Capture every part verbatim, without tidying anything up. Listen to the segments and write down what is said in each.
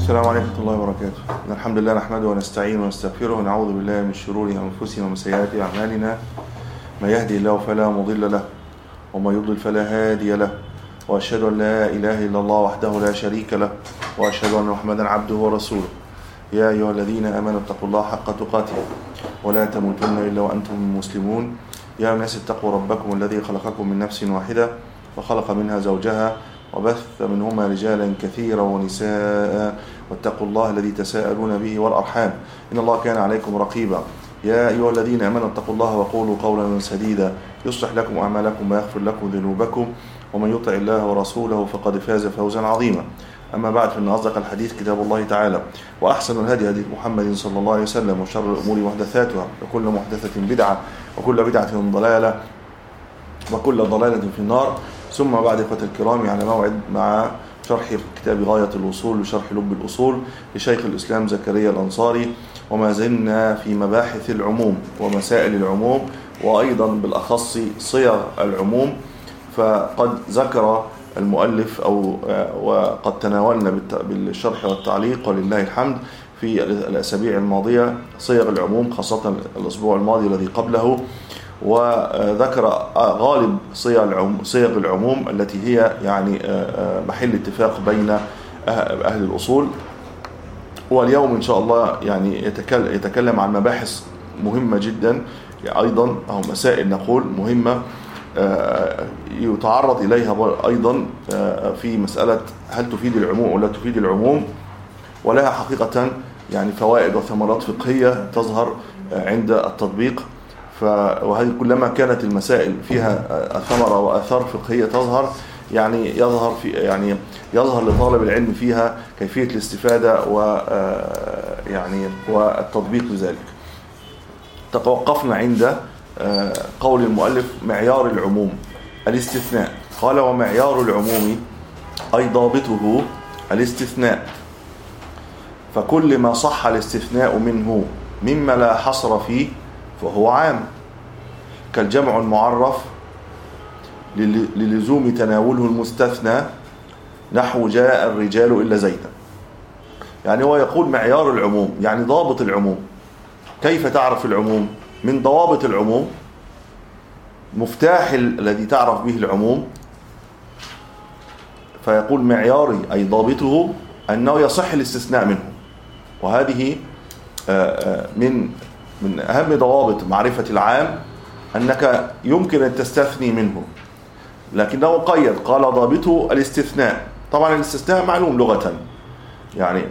السلام عليكم ورحمة الله وبركاته. إن الحمد لله نحمده ونستعينه ونستغفره ونعوذ بالله من شرور أنفسنا ومن سيئات أعمالنا. من يهدي الله فلا مضل له ومن يضلل فلا هادي له، وأشهد أن لا إله إلا الله وحده لا شريك له، وأشهد أن محمدا عبده ورسوله. يا أيها الذين آمنوا اتقوا الله حق تقاته ولا تموتن إلا وأنتم مسلمون. يا الناس اتقوا ربكم الذي خلقكم من نفس واحدة وخلق منها زوجها وبث منهما رجالا كثيرا ونساء، واتقوا الله الذي تساءلون به والأرحام إن الله كان عليكم رقيبا. يا أيها الذين آمنوا اتقوا الله وقولوا قولا سديدا يصلح لكم أعمالكم ويغفر لكم ذنوبكم، ومن يطع الله ورسوله فقد فاز فوزا عظيما. أما بعد، فإن أصدق الحديث كتاب الله تعالى، وأحسن الهدي هدي محمد صلى الله عليه وسلم، وشر الأمور محدثاتها، وكل محدثة بدعة، وكل بدعة ضلالة، وكل ضلالة في النار. ثم بعد إخوة الكرام، على موعد مع شرح كتاب غاية الوصول وشرح لب الأصول لشيخ الإسلام زكريا الأنصاري، وما زلنا في مباحث العموم ومسائل العموم، وأيضا بالأخص صيغ العموم. فقد ذكر المؤلف أو وقد تناولنا بالشرح والتعليق ولله الحمد في الأسابيع الماضية صيغ العموم، خاصة الأسبوع الماضي الذي قبله، وذكر غالب صيغ العموم التي هي يعني محل اتفاق بين أهل الأصول. واليوم إن شاء الله يعني يتكلم عن مباحث مهمة جدا أيضا، أو مسائل نقول مهمة يتعرض إليها أيضا في مسألة هل تفيد العموم ولا تفيد العموم، ولها حقيقة يعني فوائد وثمرات فقهية تظهر عند التطبيق. وهذه كلما كانت المسائل فيها ثمرة وآثار فقهية تظهر، يعني يظهر في يعني يظهر لطالب العلم فيها كيفية الاستفادة ويعني والتطبيق لذلك. توقفنا عند قول المؤلف معيار العموم الاستثناء. قال: ومعيار العموم أي ضابطه الاستثناء، فكل ما صح الاستثناء منه مما لا حصر فيه فهو عام، كالجمع المعرف للزوم تناوله المستثنى، نحو جاء الرجال إلا زيدا. يعني هو يقول معيار العموم يعني ضابط العموم. كيف تعرف العموم؟ من ضوابط العموم مفتاح الذي تعرف به العموم. فيقول معياري أي ضابطه أنه يصح الاستثناء منه، وهذه من من أهم ضوابط معرفة العام أنك يمكن أن تستثني منه، لكنه قيد قال ضابطه الاستثناء. طبعا الاستثناء معلوم لغة يعني،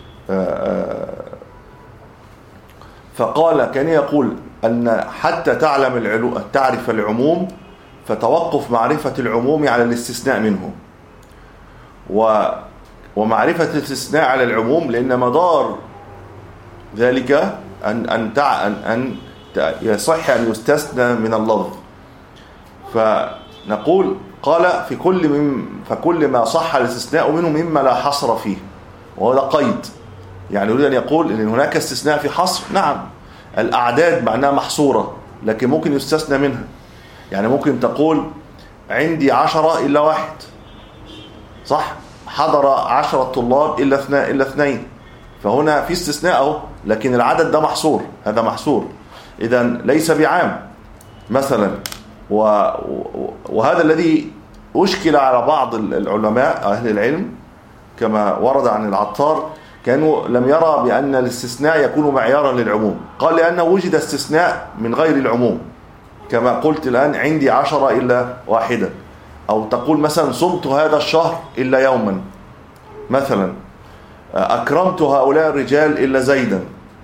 فقال كان يقول أن حتى تعلم العلو تعرف العموم فتوقف معرفة العموم على الاستثناء منه، ومعرفة الاستثناء على العموم، لأن مدار ذلك أن أن تع... أن أن يصح أن يستثنى من اللفظ. فنقول قال في كل من فكل ما صح الاستثناء منه مما لا حصر فيه، وهذا قيد. يعني يريد أن يقول إن هناك استثناء في حصر. نعم، الأعداد معناها محصورة، لكن ممكن يستثنى منها. يعني ممكن تقول عندي عشرة إلا واحد، صح؟ حضر عشرة طلاب إلا اثنين إلا اثنين، فهنا في استثناء، لكن العدد ده محصور، هذا محصور، إذن ليس بعام مثلا. وهذا الذي أشكل على بعض العلماء أهل العلم كما ورد عن العطار، كانوا لم يرى بأن الاستثناء يكون معيارا للعموم. قال لأنه وجد استثناء من غير العموم، كما قلت الآن عندي عشرة إلا واحدا، أو تقول مثلا صمت هذا الشهر إلا يوما مثلا، أكرمت هؤلاء الرجال إلا زيدا.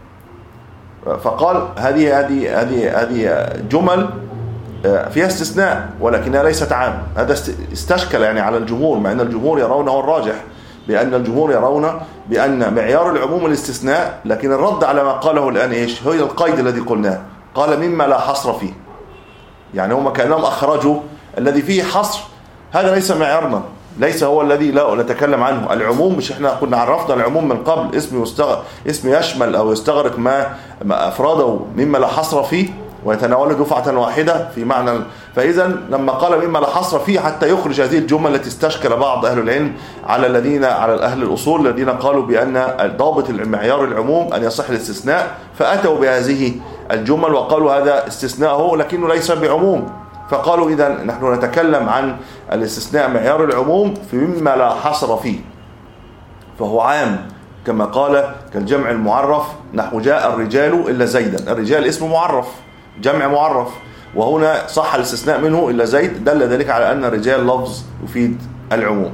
فقال هذه هذه هذه هذه جمل فيها استثناء ولكنها ليست عام. هذا استشكل يعني على الجمهور، مع أن الجمهور يرونه الراجح، بأن الجمهور يرون بأن معيار العموم الاستثناء، لكن الرد على ما قاله الآن إيش؟ هو القيد الذي قلناه، قال مما لا حصر فيه. يعني هم كأنهم أخرجوا الذي فيه حصر، هذا ليس معيارنا، ليس هو الذي لا نتكلم عنه. العموم مش احنا كنا عرفنا العموم من قبل، اسم يستغرق اسم يشمل أو يستغرق ما, ما أفراده مما لا حصر فيه ويتناول دفعة واحدة في معنى فإذا لما قال مما لا حصر فيه حتى يخرج هذه الجمل التي استشكل بعض أهل العلم على الذين على أهل الأصول الذين قالوا بأن ضابط المعيار العموم أن يصح الاستثناء، فأتوا بهذه الجمل وقالوا هذا استثناءه لكنه ليس بعموم. فقالوا إذا نحن نتكلم عن الاستثناء معيار العموم في مما لا حصر فيه، فهو عام كما قال كالجمع المعرف نحو جاء الرجال إلا زيدا. الرجال اسم معرف جمع معرف، وهنا صح الاستثناء منه إلا زيد، دل ذلك على أن الرجال لفظ يفيد العموم.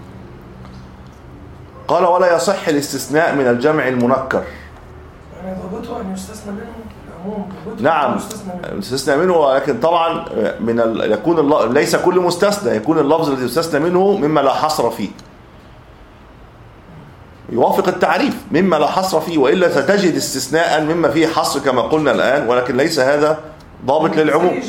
قال ولا يصح الاستثناء من الجمع المنكر. يعني ضابطه أن يستثنى منه العموم. نعم يستثنى منه، ولكن طبعا من ال... يكون الل... ليس كل مستثنى، يكون اللفظ الذي يستثنى منه مما لا حصر فيه، يوافق التعريف مما لا حصر فيه، وإلا ستجد استثناء مما فيه حصر كما قلنا الآن، ولكن ليس هذا ضابط للعموم.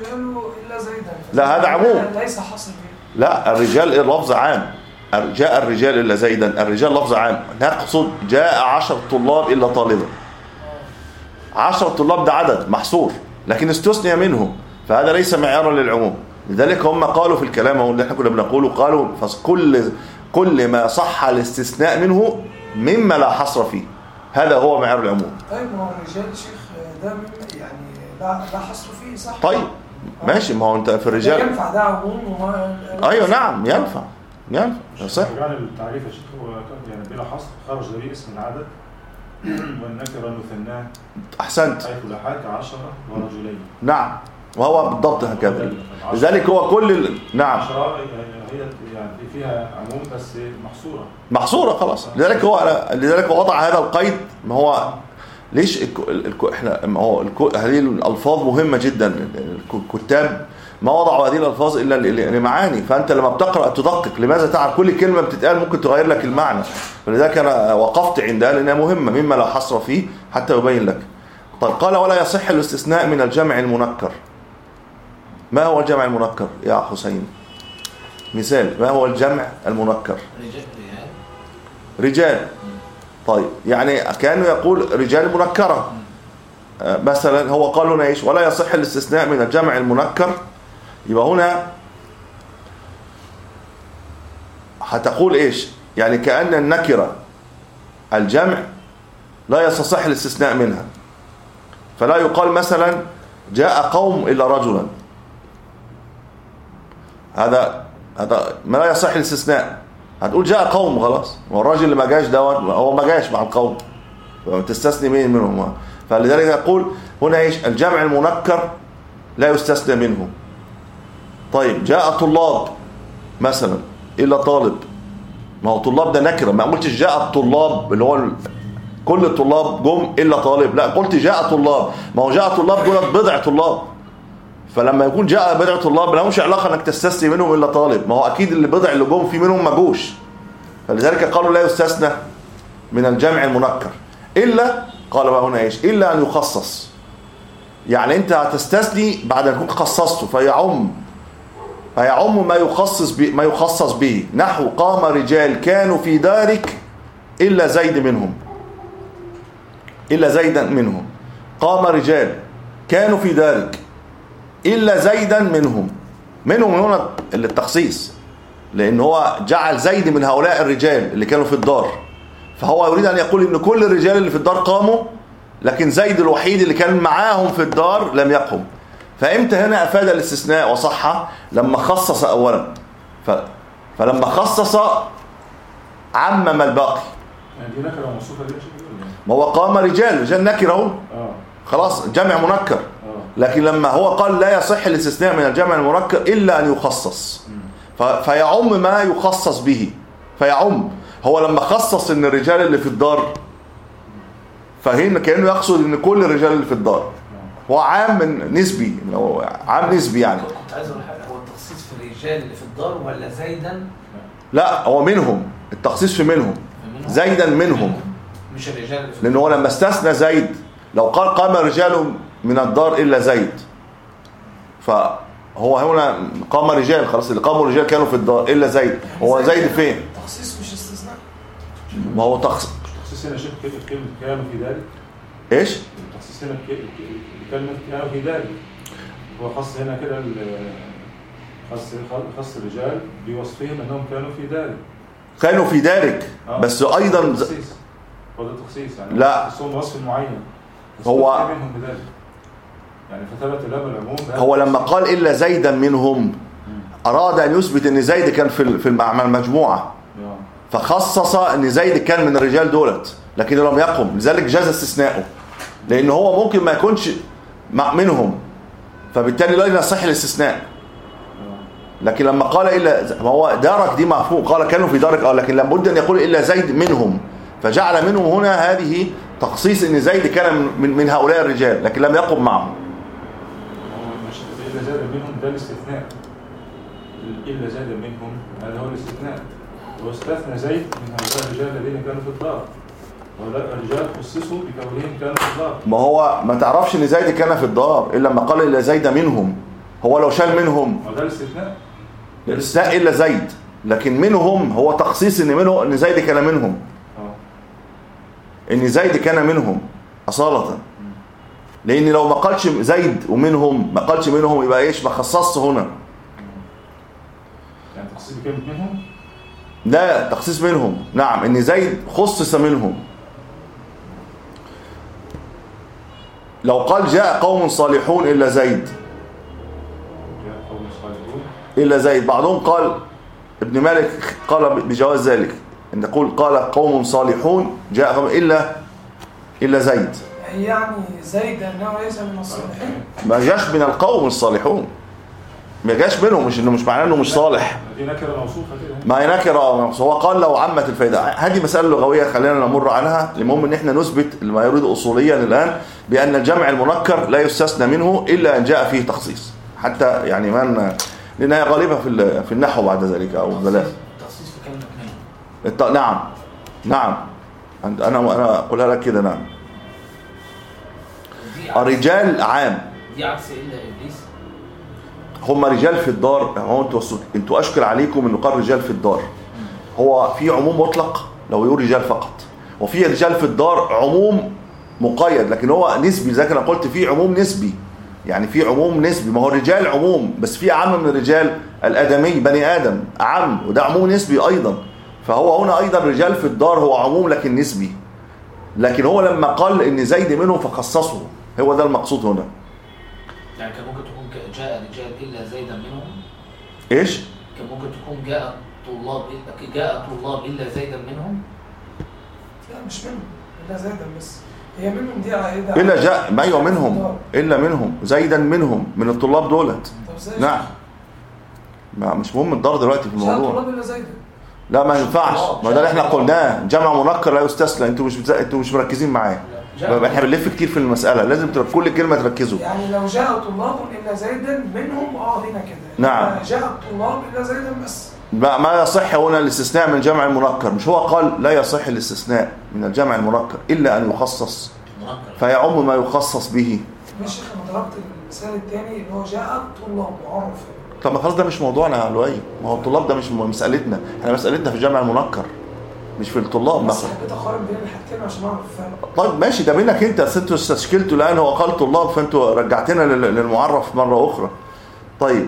لا هذا عموم، ليس حصر فيه. لا الرجال اللفظ عام، جاء الرجال إلا زيدا، الرجال لفظ عام، نقصد جاء عشر طلاب إلا طالبا. عشر طلاب ده عدد محصور لكن استثني منه، فهذا ليس معيارا للعموم. لذلك هم قالوا في الكلام اللي احنا كنا بنقوله، قالوا فكل كل ما صح الاستثناء منه مما لا حصر فيه هذا هو معيار العموم. طيب ما هو الرجال شيخ ده يعني لا لا حصر فيه صح؟ طيب ماشي، ما هو انت في الرجال ينفع ده عموم وما ايوه نعم ينفع ينفع صح. يعني التعريف يا شيخ هو يعني بلا حصر خرج به اسم العدد والنكره مثناه. احسنت. حيث لحاك عشرة ورجلين. نعم وهو بالضبط هكذا. لذلك هو كل ال... نعم عشرة هي يعني فيها عموم بس محصوره محصوره خلاص. لذلك هو لذلك هو وضع هذا القيد. ما هو ليش الك... الك... احنا ما هو الك... هذه الالفاظ مهمه جدا. الكتاب ما وضعوا هذه الالفاظ الا لمعاني، فانت لما بتقرا تدقق لماذا تعرف كل كلمه بتتقال ممكن تغير لك المعنى. فلذلك انا وقفت عندها لانها مهمه مما لا حصر فيه حتى يبين لك. طيب قال ولا يصح الاستثناء من الجمع المنكر. ما هو الجمع المنكر يا حسين؟ مثال، ما هو الجمع المنكر؟ رجال. رجال. طيب يعني كانه يقول رجال منكره مثلا. هو قال هنا ايش؟ ولا يصح الاستثناء من الجمع المنكر. يبقى هنا هتقول ايش؟ يعني كأن النكرة الجمع لا يصح الاستثناء منها، فلا يقال مثلا جاء قوم إلا رجلا. هذا هذا ما لا يصح الاستثناء. هتقول جاء قوم خلاص، والراجل اللي ما جاش دوت هو ما جاش مع القوم، تستثني مين منهم؟ فلذلك يقول هنا ايش؟ الجمع المنكر لا يستثنى منه. طيب جاء طلاب مثلا إلا طالب، ما هو طلاب ده نكرة، ما قلتش جاء الطلاب اللي هو كل الطلاب جم إلا طالب، لا قلت جاء طلاب. ما هو جاء طلاب دول بضع طلاب، فلما يكون جاء بضع طلاب ما لهمش علاقة انك تستثني منهم إلا طالب، ما هو أكيد اللي بضع اللي جم في منهم ما جوش. فلذلك قالوا لا يستثنى من الجمع المنكر إلا، قال بقى هنا ايش؟ إلا أن يخصص. يعني أنت هتستثني بعد أن تكون خصصته فيعم فيعم ما يخصص به ما يخصص به. نحو قام رجال كانوا في دارك إلا زيد منهم، إلا زيدا منهم. قام رجال كانوا في دارك إلا زيدا منهم. منهم هنا التخصيص، لأن هو جعل زيد من هؤلاء الرجال اللي كانوا في الدار، فهو يريد أن يقول إن كل الرجال اللي في الدار قاموا، لكن زيد الوحيد اللي كان معاهم في الدار لم يقم. فإمتى هنا أفاد الاستثناء وصح؟ لما خصص أولا. ف... فلما خصص عمم الباقي. يعني دي نكرة موصوفة ليه؟ ما هو قام رجال، رجال نكرة اهو خلاص جمع منكر. لكن لما هو قال لا يصح الاستثناء من الجمع المنكر إلا أن يخصص، ف... فيعم ما يخصص به. فيعم هو لما خصص إن الرجال اللي في الدار، فهنا كأنه يقصد إن كل الرجال اللي في الدار. هو عام من نسبي، هو عام نسبي يعني. كنت عايز اقول حاجه، هو التخصيص في الرجال اللي في الدار ولا زيدا؟ لا هو منهم، التخصيص في منهم. زيدا منهم، مش الرجال اللي في لأنه هو لما استثنى زيد، لو قال قام رجال من الدار إلا زيد، فهو هنا قام رجال خلاص، اللي قاموا رجال كانوا في الدار إلا زيد. هو زيد فين؟ تخصيص مش استثناء. ما هو تخصيص. تخصيص هنا شيخ كلمة كانوا في ذلك. ايش؟ تخصيص هنا كلمة كانوا في ذلك. هو خص هنا كده ال- خص خص الرجال بوصفهم انهم كانوا في ذلك. كانوا في ذلك آه. بس ايضا ز- تخصيص. هو ده تخصيص يعني. لا. خصهم وصف معين. بس هو- استثنى منهم بذلك. يعني فثبت له العموم. بهذا هو لما التخصيص. قال الا زيدا منهم مم. اراد ان يثبت ان زيد كان في في مع المجموعه، آه. فخصص ان زيد كان من الرجال دولت لكن لم يقم، لذلك جاز استثناؤه لان هو ممكن ما يكونش مع- منهم، فبالتالي لا يصح الاستثناء. آه. لكن لما قال الا ما هو دارك دي مفهوم، قال كانوا في دارك اه، لكن لابد ان يقول الا زيد منهم، فجعل منهم هنا هذه تخصيص ان زيد كان من من هؤلاء الرجال لكن لم يقم معهم. هو مش إلا زاد منهم ده الاستثناء. إلا زاد منهم هذا هو الاستثناء. واستثنى زيد من هؤلاء الرجال الذين كانوا في الدار. هؤلاء الرجال خصصوا بكونهم كانوا في الدار. ما هو ما تعرفش ان زيد كان في الدار الا لما قال الا زيد منهم، هو لو شال منهم وده الاستثناء. الاستثناء الا زيد، لكن منهم هو تخصيص ان منه ان زيد كان منهم، اه. ان زيد كان منهم اصالة. لان لو ما قالش زيد ومنهم ما قالش منهم يبقى ايش؟ ما خصصش هنا. يعني تخصيص بكلمة منهم. لا تخصيص منهم، نعم ان زيد خصص منهم. لو قال جاء قوم صالحون الا زيد، جاء قوم صالحون. الا زيد، بعضهم قال ابن مالك قال بجواز ذلك ان تقول قال قوم صالحون جاء قوم الا الا زيد، يعني زيد انه ليس من الصالحين. ما جاش من القوم الصالحون، ما جاش منهم، مش انه مش معناه انه مش صالح، دي نكرة موصوفة كده. ما هي نكره. هو قال لو عمت الفائده. هذه مساله لغويه خلينا نمر عنها. المهم ان احنا نثبت ما يريد اصوليا الان بان الجمع المنكر لا يستثنى منه الا ان جاء فيه تخصيص، حتى يعني من لانها غالبه في في النحو بعد ذلك او البلاغه. التخصيص في كلمة منهم. الت... نعم نعم انا انا اقولها لك كده. نعم دي عكس- الرجال عام، دي عكس إلا إبليس. هم رجال في الدار. هو انتوا انتوا اشكل عليكم انه قال رجال في الدار. هو في عموم مطلق لو يقول رجال فقط، وفي رجال في الدار عموم مقيد، لكن هو نسبي زي ما قلت، في عموم نسبي، يعني في عموم نسبي. ما هو الرجال عموم بس في اعم من الرجال، الادمي بني ادم اعم، وده عموم نسبي ايضا. فهو هنا ايضا رجال في الدار هو عموم لكن نسبي، لكن هو لما قال ان زيد منهم فخصصه، هو ده المقصود هنا. يعني كان ممكن تكون ك- جاء رجال إلا زيدا منهم. ايش؟ كان ممكن تكون جاء طلاب إلا جاء طلاب إلا زيدا منهم. لا مش منهم الا زيدا بس، هي منهم دي عائده الا جاء ما ايوه منهم، الا منهم زيدا منهم من الطلاب دولت. طب ازاي؟ نعم ما مش مهم الدار دلوقتي في جاء الموضوع. طلاب الا زيدا. لا ما ينفعش، ما ده اللي احنا قلناه، جمع منكر لا يستثنى. انتوا مش بتز... انتوا مش مركزين معايا. جاء- احنا بنلف كتير في المساله، لازم تر... كل كلمه تركزوا. يعني لو جاء طلاب الا زيدا منهم اه هنا كده. نعم. جاء الطلاب الا زيدا بس. ما ما يصح هنا الاستثناء من جمع المنكر، مش هو قال لا يصح الاستثناء من الجمع المنكر الا ان يخصص منكر. فيعم ما يخصص به. ماشي انا ضربت المثال الثاني اللي هو جاء الطلاب معرف. طب ما خلاص ده مش موضوعنا يا لؤي، ما هو الطلاب ده مش مسألتنا، احنا مسألتنا في الجمع المنكر مش في الطلاب بس مثلا. حبيت اقارن بين الحاجتين عشان اعرف الفرق. طيب ماشي ده منك انت، أصل انتوا استشكلتوا الان هو قال طلاب فانتوا رجعتنا لل- للمعرف مرة اخرى. طيب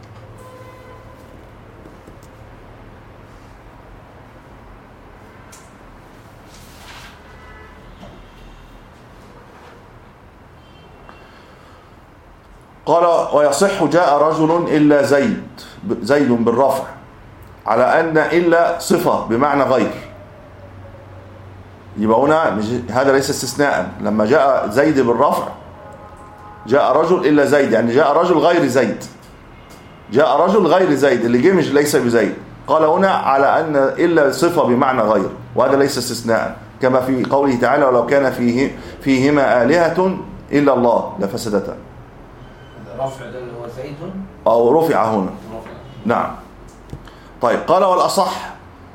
قال ويصح جاء رجل إلا زيد، زيد بالرفع، على أن إلا صفة بمعنى غير. يبقى هنا مش- هذا ليس استثناء. لما جاء زيد بالرفع جاء رجل إلا زيد، يعني جاء رجل غير زيد، جاء رجل غير زيد، اللي جه مش ليس بزيد. قال هنا على أن إلا صفة بمعنى غير، وهذا ليس استثناء، كما في قوله تعالى ولو كان فيه فيهما آلهة إلا الله لفسدتا. الرفع ده اللي هو زيد. أو رفع هنا. رفع. نعم. طيب قال والأصح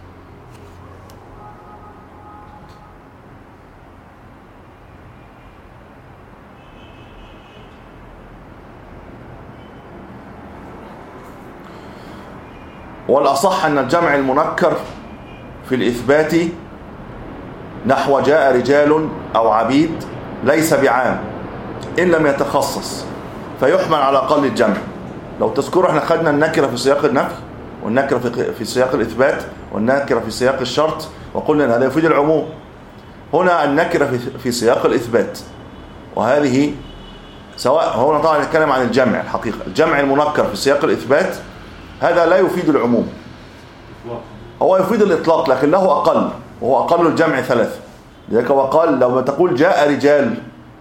والأصح أن الجمع المنكر في الإثبات نحو جاء رجال أو عبيد ليس بعام إن لم يتخصص، فيحمل على أقل الجمع. لو تذكروا احنا خدنا النكرة في سياق النفي، والنكرة في في سياق الإثبات، والنكرة في سياق الشرط، وقلنا أن هذا يفيد العموم. هنا النكرة في في سياق الإثبات، وهذه سواء هنا طبعا نتكلم عن الجمع. الحقيقة الجمع المنكر في سياق الإثبات هذا لا يفيد العموم، هو يفيد الإطلاق لكن له أقل، وهو أقل الجمع ثلاثة. لذلك هو قال لو تقول جاء رجال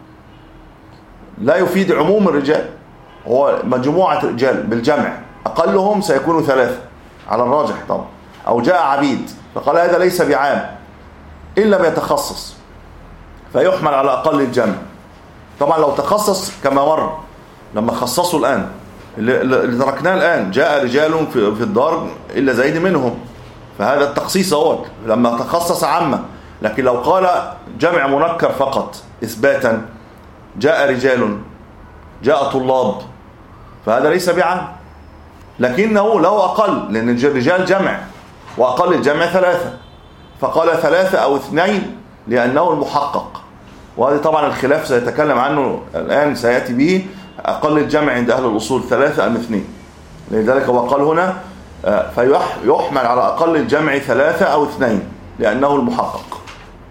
لا يفيد عموم الرجال، هو مجموعة رجال بالجمع أقلهم سيكون ثلاثة على الراجح طبعا، أو جاء عبيد، فقال هذا ليس بعام إن لم يتخصص فيحمل على أقل الجمع. طبعا لو تخصص كما مر لما خصصوا الآن اللي تركناه الآن، جاء رجال في الدار إلا زيد منهم، فهذا التخصيص هو لما تخصص عامة. لكن لو قال جمع منكر فقط إثباتا جاء رجال جاء طلاب فهذا ليس بعام، لكنه له أقل لأن الرجال جمع وأقل الجمع ثلاثة، فقال ثلاثة أو اثنين لأنه المحقق. وهذا طبعا الخلاف سيتكلم عنه الآن سيأتي به. أقل الجمع عند أهل الأصول ثلاثة أم اثنين، لذلك هو قال هنا فيحمل على أقل الجمع ثلاثة أو اثنين لأنه المحقق.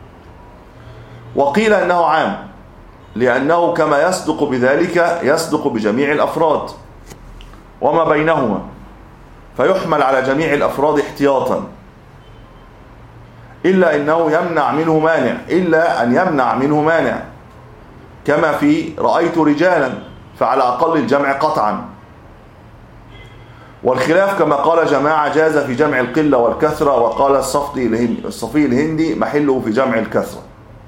وقيل أنه عام لأنه كما يصدق بذلك يصدق بجميع الأفراد وما بينهما، فيحمل على جميع الأفراد احتياطا، إلا أنه يمنع منه مانع، إلا أن يمنع منه مانع كما في رأيت رجالا، فعلى أقل الجمع قطعا. والخلاف كما قال جماعة جاز في جمع القلة والكثرة، وقال الصفي الهندي, الصفي الهندي محله في جمع الكثرة.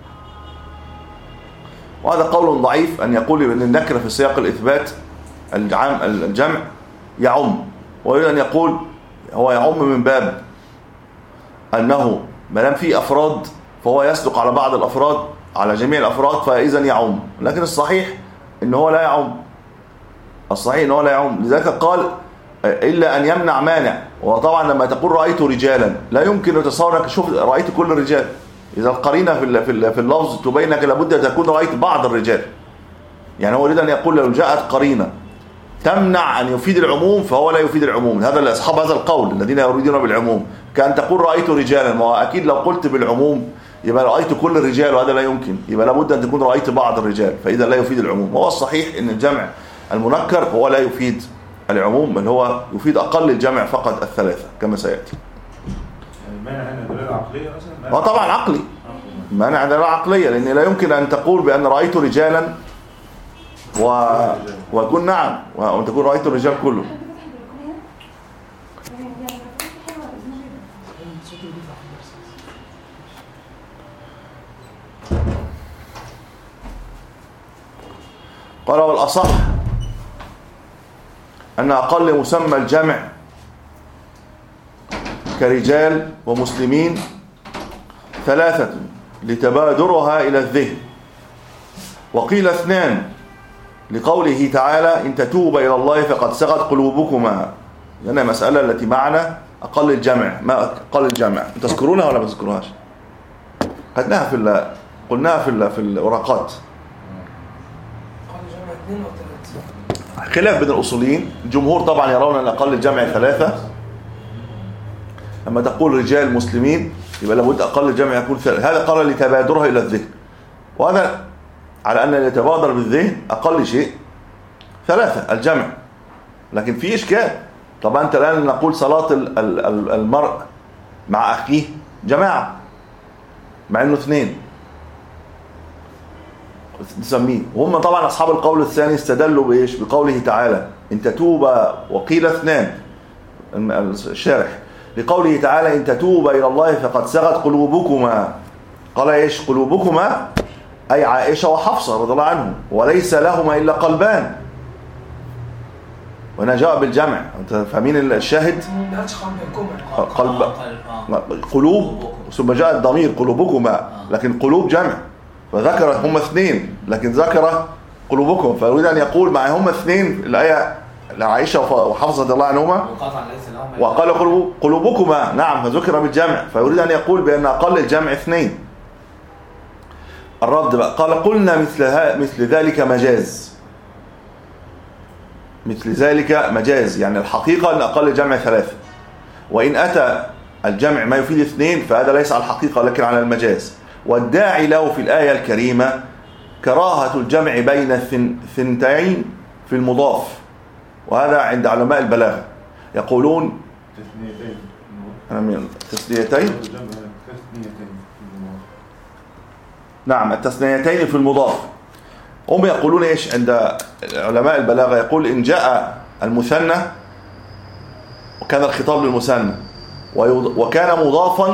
وهذا قول ضعيف أن يقول أن النكرة في سياق الإثبات العام الجمع يعم، ويريد أن يقول هو يعم من باب أنه ما دام فيه أفراد فهو يصدق على بعض الأفراد على جميع الأفراد فإذا يعم، لكن الصحيح إن هو لا يعم، الصحيح إن هو لا يعم. لذلك قال إلا أن يمنع مانع. وطبعا لما تقول رأيت رجالا لا يمكن أن تتصور أنك شوف رأيت كل الرجال، إذا القرينة في في اللفظ تبين أنك لابد أن تكون رأيت بعض الرجال. يعني هو يريد أن يقول لو جاءت قرينة تمنع أن يفيد العموم فهو لا يفيد العموم. هذا أصحاب هذا القول الذين يريدون بالعموم، كأن تقول رأيت رجالا، ما هو أكيد لو قلت بالعموم يبقى رأيت كل الرجال، وهذا لا يمكن، يبقى لابد أن تكون رأيت بعض الرجال، فإذا لا يفيد العموم. هو الصحيح أن الجمع المنكر هو لا يفيد العموم، بل هو يفيد أقل الجمع فقط الثلاثة كما سيأتي. يعني مانع هنا دلالة عقلية مثلا؟ هو طبعا عقلي، مانع دلالة عقلية، لأن لا يمكن أن تقول بأن رأيت رجالا و... ويكون نعم وأن تكون رأيت الرجال كله. قال والأصح أن أقل مسمى الجمع كرجال ومسلمين ثلاثة لتبادرها إلى الذهن، وقيل اثنان لقوله تعالى إن تتوبا إلى الله فقد سغت قلوبكما، لأن مسألة التي معنا أقل الجمع. ما أقل الجمع تذكرونها ولا ما تذكروهاش؟ قدناها في ال... قلناها في ال... في الورقات. خلاف بين الأصوليين، الجمهور طبعا يرون أن أقل الجمع ثلاثة. لما تقول رجال مسلمين يبقى لابد أقل الجمع يكون ثلاثة، هذا قال لتبادرها إلى الذهن، وهذا على أن يتبادر بالذهن أقل شيء ثلاثة الجمع. لكن في إشكال، طبعا أنت الآن نقول صلاة المرء مع أخيه جماعة مع أنه اثنين نسميه، وهم طبعا أصحاب القول الثاني استدلوا بإيش؟ بقوله تعالى إن تتوبا، وقيل اثنان الشارح لقوله تعالى إن تتوبا إلى الله فقد سغت قلوبكما. قال إيش قلوبكما؟ أي عائشة وحفصة رضي الله عنهم، وليس لهما إلا قلبان، وهنا جاء بالجمع. أنت فاهمين الشاهد؟ قلب قلوب ثم جاء الضمير قلوبكما، لكن قلوب جمع، فذكر هم اثنين لكن ذكر قلوبكم، فيريد أن يقول مع هم اثنين الآية لعائشة وحفصة رضي الله عنهما وقال قلوب قلوبكما نعم فذكر بالجمع، فيريد أن يقول بأن أقل الجمع اثنين. الرد بقى قال قلنا مثل, مثل ذلك مجاز، مثل ذلك مجاز، يعني الحقيقة أن أقل الجمع ثلاثة، وإن أتى الجمع ما يفيد اثنين فهذا ليس على الحقيقة لكن على المجاز. والداعي له في الآية الكريمة كراهة الجمع بين الثنتين في المضاف، وهذا عند علماء البلاغة يقولون تثنيتين أنا من تثنيتين نعم التثنيتين في المضاف. هم يقولون إيش عند علماء البلاغة؟ يقول إن جاء المثنى وكان الخطاب للمثنى وكان مضافا،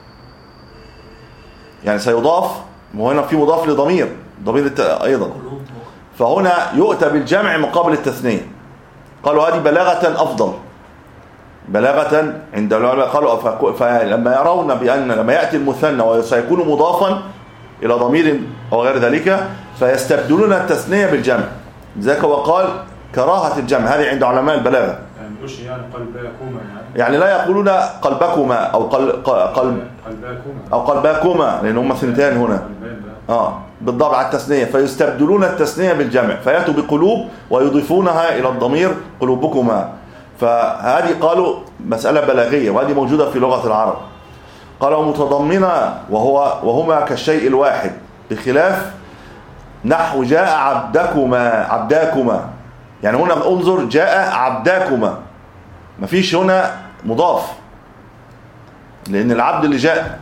يعني سيضاف، وهنا في مضاف لضمير ضمير أيضا، فهنا يؤتى بالجمع مقابل التثنية. قالوا هذه بلاغة أفضل، بلاغة عند العلماء قالوا فلما يرون بأن لما يأتي المثنى وسيكون مضافا إلى ضمير أو غير ذلك فيستبدلون التثنية بالجمع، لذلك هو قال كراهة الجمع. هذه عند علماء البلاغة، يعني مش يعني قلباكما، يعني يعني لا يقولون قلبكما أو قل قلب أو قلباكما لأن هم ثنتان هنا آه بالضبط على التثنية، فيستبدلون التثنية بالجمع فيأتوا بقلوب ويضيفونها إلى الضمير قلوبكما. فهذه قالوا مسألة بلاغية وهذه موجودة في لغة العرب. قالوا متضمنة وهو وهما كالشيء الواحد، بخلاف نحو جاء عبدكما عبداكما، يعني هنا انظر جاء عبداكما ما فيش هنا مضاف لأن العبد اللي جاء،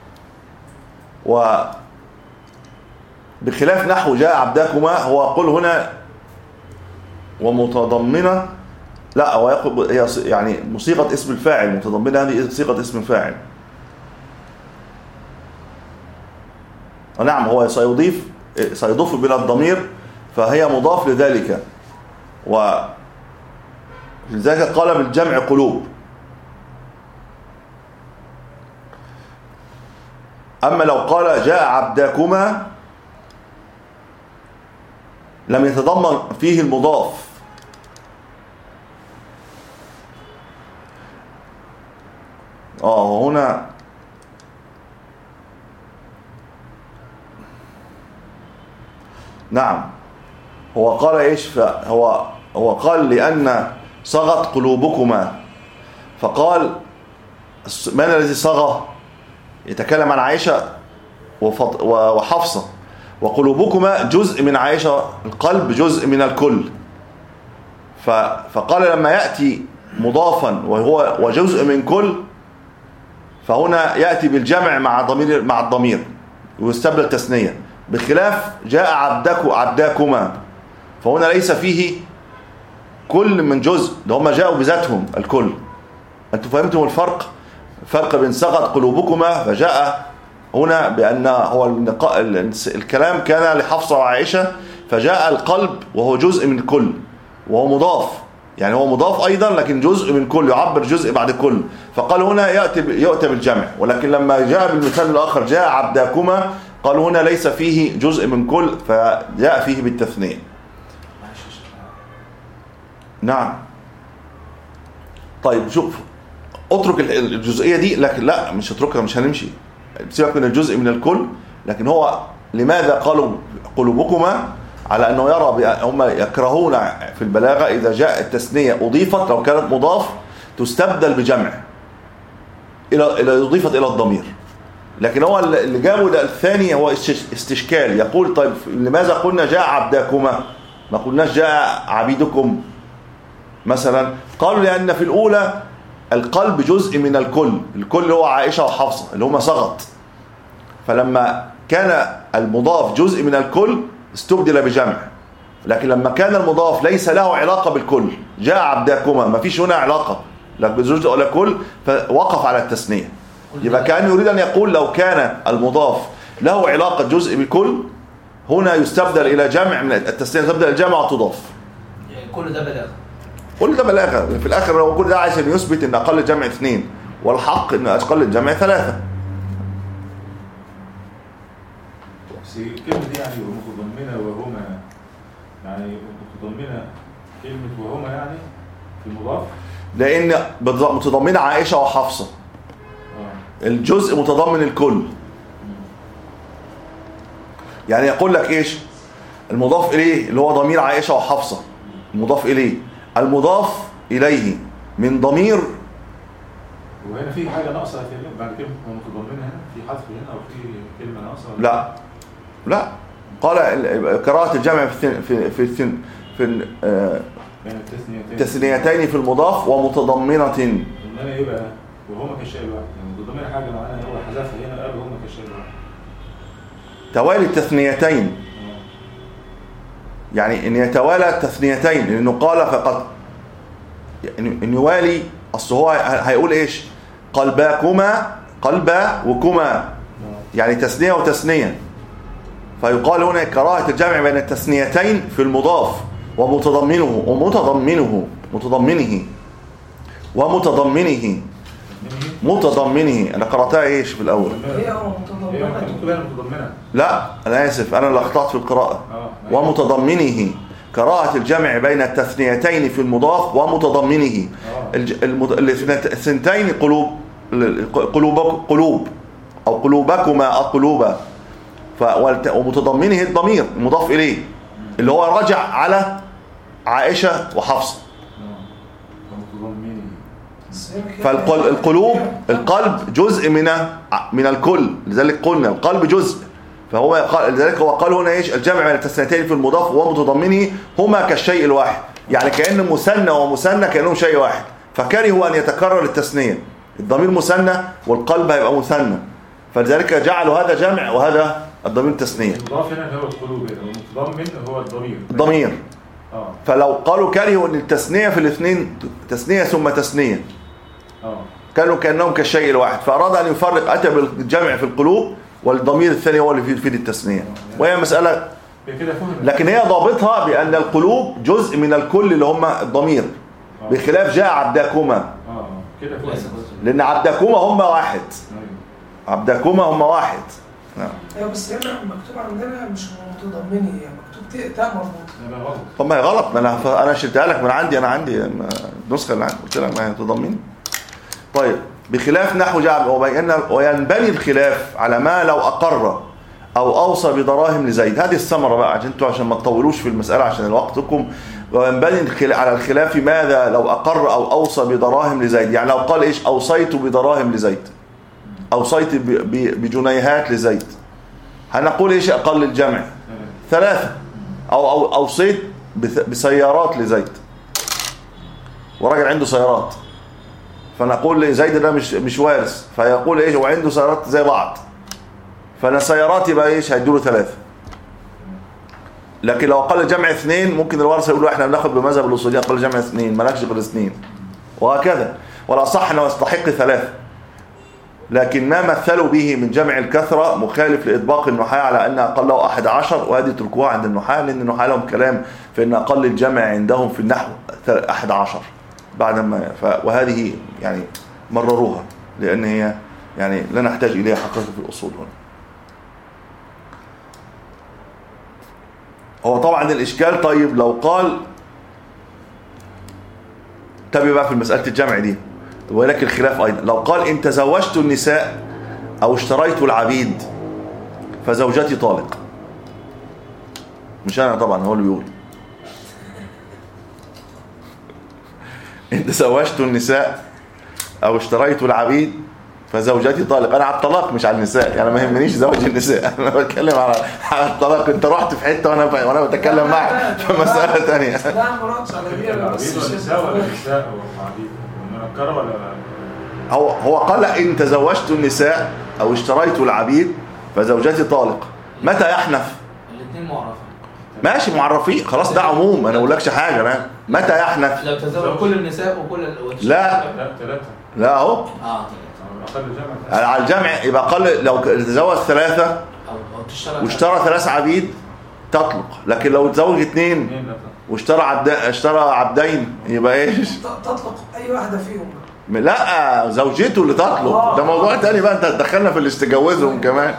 و بخلاف نحو جاء عبداكما هو قل هنا ومتضمنة لا هو هي يعني صيغة اسم الفاعل، متضمنة هذه صيغة اسم الفاعل. نعم هو سيضيف سيضيف بلا الضمير فهي مضاف لذلك، ولذلك قال بالجمع قلوب. أما لو قال جاء عبداكما لم يتضمن فيه المضاف، اه هنا نعم هو قال ايش؟ فهو هو قال لأن صغت قلوبكما، فقال من الذي صغى؟ يتكلم عن عائشة وحفصة، وقلوبكما جزء من عائشة، القلب جزء من الكل. فقال لما يأتي مضافا وهو وجزء من كل فهنا يأتي بالجمع مع ضمير مع الضمير ويستبدل تثنية، بخلاف جاء عبدك عبداكما فهنا ليس فيه كل من جزء، ده هم جاءوا بذاتهم الكل. أنتم فهمتم الفرق؟ فرق بين سقط قلوبكما فجاء هنا بأن هو الكلام كان لحفصة وعائشة فجاء القلب وهو جزء من الكل وهو مضاف، يعني هو مضاف أيضا لكن جزء من كل، يعبر جزء بعد كل، فقال هنا يأتي يؤتى بالجمع. ولكن لما جاء بالمثال الآخر جاء عبداكما قال هنا ليس فيه جزء من كل فجاء فيه بالتثنية. نعم طيب شوف اترك الجزئية دي، لكن لا مش اتركها، مش هنمشي، سيبك من الجزء من الكل. لكن هو لماذا قالوا قلوبكما؟ على أنه يرى هم يكرهون في البلاغة إذا جاء التثنية أضيفت لو كانت مضاف تستبدل بجمع إلى إلى أضيفت إلى الضمير. لكن هو اللي جابه ده الثاني هو استشكال، يقول طيب لماذا قلنا جاء عبداكما ما قلناش جاء عبيدكم مثلا؟ قالوا لأن في الأولى القلب جزء من الكل، الكل هو عائشة وحفصة اللي هما سقط، فلما كان المضاف جزء من الكل استبدل بجمع. لكن لما كان المضاف ليس له علاقة بالكل جاء عبداكما ما فيش هنا علاقة لا بجزء ولا كل فوقف على التثنية. يبقى كان يريد أن يقول لو كان المضاف له علاقة جزء بالكل هنا يستبدل إلى جمع من التثنية، تبدل الجمع وتضاف. كل ده بلاغة، كل ده بلاغة. في الآخر لو كل ده عشان يثبت أن أقل الجمع اثنين والحق أن أقل الجمع ثلاثة. الكلمة دي يعني متضمنة وهما، يعني متضمنة كلمة وهما يعني في المضاف، لأن متضمنة عائشة وحفصة الجزء متضمن الكل. يعني يقول لك إيش المضاف إليه اللي هو ضمير عائشة وحفصة، المضاف إليه المضاف إليه من ضمير. وهنا في حاجة ناقصة بعد كلمة متضمنة، هنا في حذف هنا أو في كلمة ناقصة؟ لا لا، قال قراءة الجمع في في في في, في آه تثنيتين في المضاف ومتضمنة. هنا ايه بقى؟ وهما كالشيء الواحد، يعني متضمنة حاجة معناها هو حذفها هنا قال وهما كالشيء الواحد. توالي التثنيتين، يعني ان يتوالى التثنيتين، لانه قال فقط ان يوالي. اصل هو هيقول ايش؟ قلباكما، قلبا وكما، يعني تثنية وتثنية. فيقال هنا كراهة الجمع بين التثنيتين في المضاف ومتضمنه ومتضمنه متضمنه ومتضمنه متضمنه. انا قرأتها ايش في الاول؟ هي متضمنة. لا انا اسف، انا اللي اخطأت في القراءة. ومتضمنه، كراهة الجمع بين التثنيتين في المضاف ومتضمنه. الثنتين قلوب، قلوب قلوب او قلوبكما قلوبا، ومتضمنه الضمير المضاف اليه اللي هو رجع على عائشة وحفصة. فالقلوب، القلب جزء من من الكل، لذلك قلنا القلب جزء. فهو قال لذلك هو قال هنا ايش؟ الجمع بين التثنيتين في المضاف ومتضمنه هما كالشيء الواحد، يعني كأن مثنى ومثنى كأنهم شيء واحد. فكرهوا أن يتكرر التثنية، الضمير مثنى والقلب هيبقى مثنى، فلذلك جعلوا هذا جمع وهذا الضمير تثنية. المضاف هنا هو القلوب، المتضمن هو الضمير. الضمير. اه فلو قالوا كرهوا ان التثنية في الاثنين تثنية ثم تثنية، اه كانوا كأنهم كالشيء الواحد، فأراد أن يفرق، أتى بالجمع في القلوب والضمير الثاني هو اللي يفيد التثنية. وهي مسألة، لكن هي ضابطها بأن القلوب جزء من الكل اللي هم الضمير، بخلاف جاء عبدكما. اه كده لأن عبدكما هم واحد، عبدكما هم واحد. نعم. ايوه بس هنا مكتوب عندنا مش متضمني، هي مكتوب تاء مربوطه. طب ما هي غلط، ما انا انا شلتها لك من عندي، انا عندي النسخه اللي عندي قلت لك ما هي متضمني. طيب بخلاف نحو جعل وبين، وينبني الخلاف على ما لو اقر او اوصى بدراهم لزيد. هذه الثمره بقى عشان انتوا عشان ما تطولوش في المساله عشان وقتكم. وينبني على الخلاف ماذا لو اقر او اوصى بدراهم لزيد، يعني لو قال ايش؟ اوصيت بدراهم لزيد، اوصيت بجنيهات لزيد، هنقول ايش اقل الجمع؟ ثلاثه. او او اوصيت بسيارات لزيد، وراجل عنده سيارات، فنقول لزيد ده مش مش وارث، فيقول ايش؟ وعنده سيارات زي بعض، فانا سيارات يبقى ايش؟ هيدوا له ثلاثه. لكن لو اقل جمع اثنين ممكن الورثه يقولوا احنا بناخد بمذهب الاصوليين اقل جمع اثنين، مالكش غير اثنين، وهكذا. ولا صح انه يستحق ثلاثه، لكن ما مثلوا به من جمع الكثرة مخالف لإطباق النحاة على أن أقله أحد عشر، وهذه تركوها عند النحاة، لأن النحاة لهم كلام في أن أقل الجمع عندهم في النحو أحد عشر بعد ما ف... وهذه يعني مرروها، لأن هي يعني لا نحتاج إليها حقيقة في الأصول هنا. هو طبعا الإشكال، طيب لو قال تبي بقى في مسألة الجمع دي، ولكن الخلاف أيضا لو قال إن تزوجت النساء أو اشتريت العبيد فزوجتي طالق، مش أنا طبعا، هو اللي بيقول إن تزوجت النساء أو اشتريت العبيد فزوجتي طالق. أنا على الطلاق مش على النساء، يعني ما يهمنيش زوج النساء، أنا بتكلم على على الطلاق. أنت رحت في حتة وأنا وأنا بتكلم معك في مسألة ثانية. لا ما رحتش على دي، أنا بس النساء ولا النساء والعبيد منكرة ولا هو هو قال إن تزوجت النساء أو اشتريت العبيد فزوجتي طالق. متى يحنف؟ الاثنين معرفين. ماشي معرفين، خلاص ده عموم، أنا أقولكش حاجة. أنا متى يحنف؟ لو تزوج كل النساء وكل لا لا ثلاثة. لا أهو اه أقل جمع على الجمع يبقى قال لو تزوج ثلاثة او او تشترك واشترى ثلاث عبيد تطلق، لكن لو تزوج اثنين واشترى عبد اشترى عبدين يبقى ايش؟ تطلق اي واحده فيهم. لا زوجته اللي تطلق، ده موضوع تاني بقى، انت هتدخلنا في اللي استجوزهم كمان.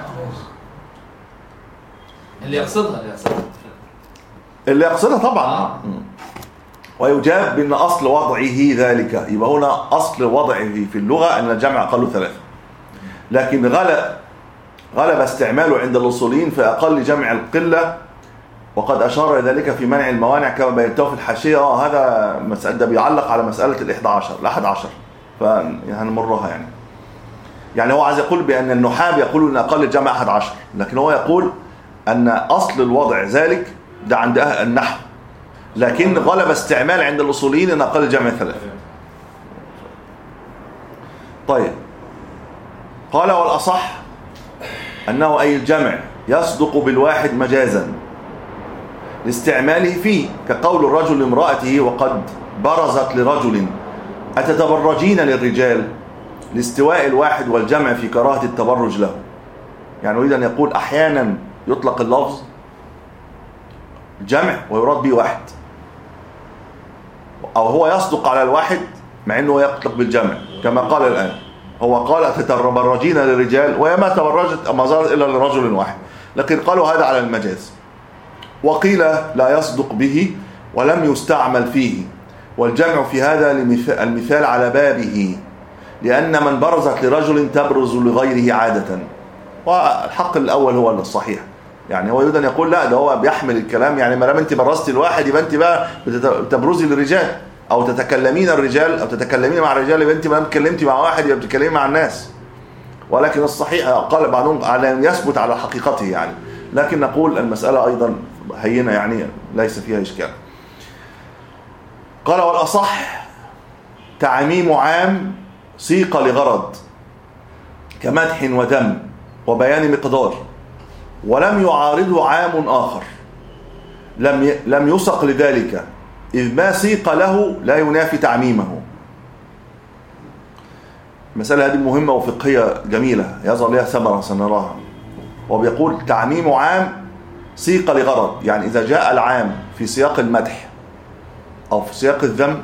اللي يقصدها اللي يقصدها اللي يقصدها طبعا. آه. ويجاب بأن أصل وضعه ذلك، يبقى هنا أصل وضعه في اللغة أن الجمع أقل ثلاثة، لكن غلب غلب استعماله عند الأصوليين في أقل جمع القلة وقد أشار إلى ذلك في منع الموانع كما بينته في الحاشية. اه هذا مسألة ده بيعلق على مسألة الإحدى عشر الأحد عشر، فهنمرها يعني. يعني هو عايز يقول بأن النحاة يقولوا أن أقل الجمع أحد عشر، لكن هو يقول أن أصل الوضع ذلك ده عند النحو، لكن غلب استعمال عند الأصوليين أن أقل الجمع ثلاثة. طيب قال والأصح أنه أي الجمع يصدق بالواحد مجازا لاستعماله فيه، كقول الرجل لامرأته وقد برزت لرجل أتتبرجين للرجال، لاستواء الواحد والجمع في كراهة التبرج له. يعني يريد أن يقول أحيانا يطلق اللفظ جمع ويراد به واحد، أو هو يصدق على الواحد مع أنه يطلق بالجمع كما قال الآن. هو قال أتتبرجين للرجال وهي ما تبرجت أما زارت إلا لرجل واحد، لكن قالوا هذا على المجاز. وقيل لا يصدق به ولم يستعمل فيه، والجمع في هذا المثال على بابه، لأن من برزت لرجل تبرز لغيره عادة. والحق الأول هو الصحيح، يعني هو يريد أن يقول لا ده هو بيحمل الكلام، يعني ما دام أنت برزت الواحد يبقى أنت بقى بتبرزي للرجال أو تتكلمين الرجال أو تتكلمين مع الرجال، يبقى أنت ما دام اتكلمتي مع واحد يبقى بتتكلمي مع الناس. ولكن الصحيح قال بعضهم على أن يثبت على حقيقته يعني، لكن نقول المسألة أيضا هينة يعني ليس فيها إشكال. قال والأصح تعميم عام سيق لغرض كمدح وذم وبيان مقدار، ولم يعارضه عام آخر لم لم يسق لذلك، إذ ما سيق له لا ينافي تعميمه. المسألة هذه مهمة وفقهية جميلة يظهر لها ثمرة سنراها. وبيقول تعميم عام سيق لغرض، يعني إذا جاء العام في سياق المدح أو في سياق الذم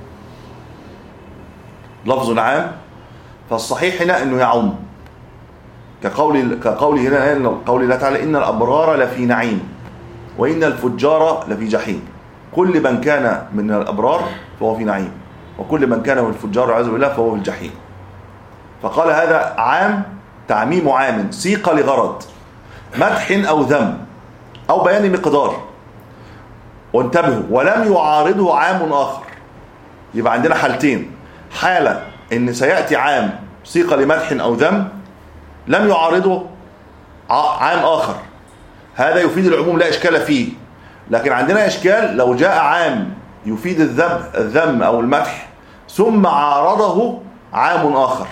لفظ عام، فالصحيح هنا أنه يعم، كقول كقول هنا قول الله تعالى إن الأبرار لفي نعيم وإن الفجار لفي جحيم. كل من كان من الأبرار فهو في نعيم، وكل من كان من الفجار والعياذ بالله فهو في الجحيم. فقال هذا عام تعميم عام سيق لغرض مدح أو ذم أو بيان مقدار. وانتبهوا ولم يعارضه عام آخر. يبقى عندنا حالتين، حالة إن سيأتي عام سيق لمدح أو ذم لم يعارضه عام آخر، هذا يفيد العموم لا إشكال فيه. لكن عندنا إشكال لو جاء عام يفيد الذم الذم أو المدح ثم عارضه عام آخر،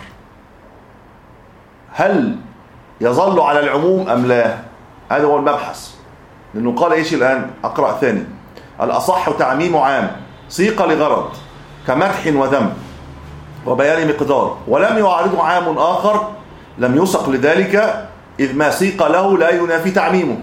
هل يظل على العموم أم لا؟ هذا هو المبحث. لأنه قال إيش الآن؟ أقرأ ثاني. الأصح تعميم عام سيق لغرض كمدح وذم وبيان مقدار، ولم يعارضه عام آخر لم يسق لذلك، إذ ما سيق له لا ينافي تعميمه.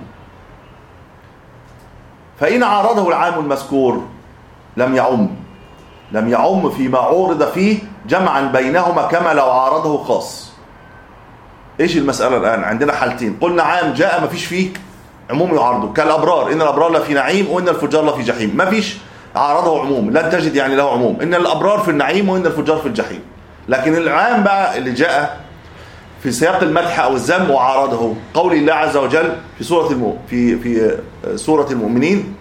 فإن عارضه العام المذكور لم يعم لم يعم فيما عورض فيه جمعا بينهما كما لو عارضه خاص. إيش المسألة الآن؟ عندنا حالتين، قلنا عام جاء ما فيش فيه عموم يعارضه، كالأبرار إن الأبرار لفي نعيم وإن الفجار لفي جحيم، ما فيش عارضه عموم، لن تجد يعني له عموم، إن الأبرار في النعيم وإن الفجار في الجحيم. لكن العام بقى اللي جاء في سياق المدح أو الذم وعارضه قول الله عز وجل في سورة المو في في سورة المؤمنين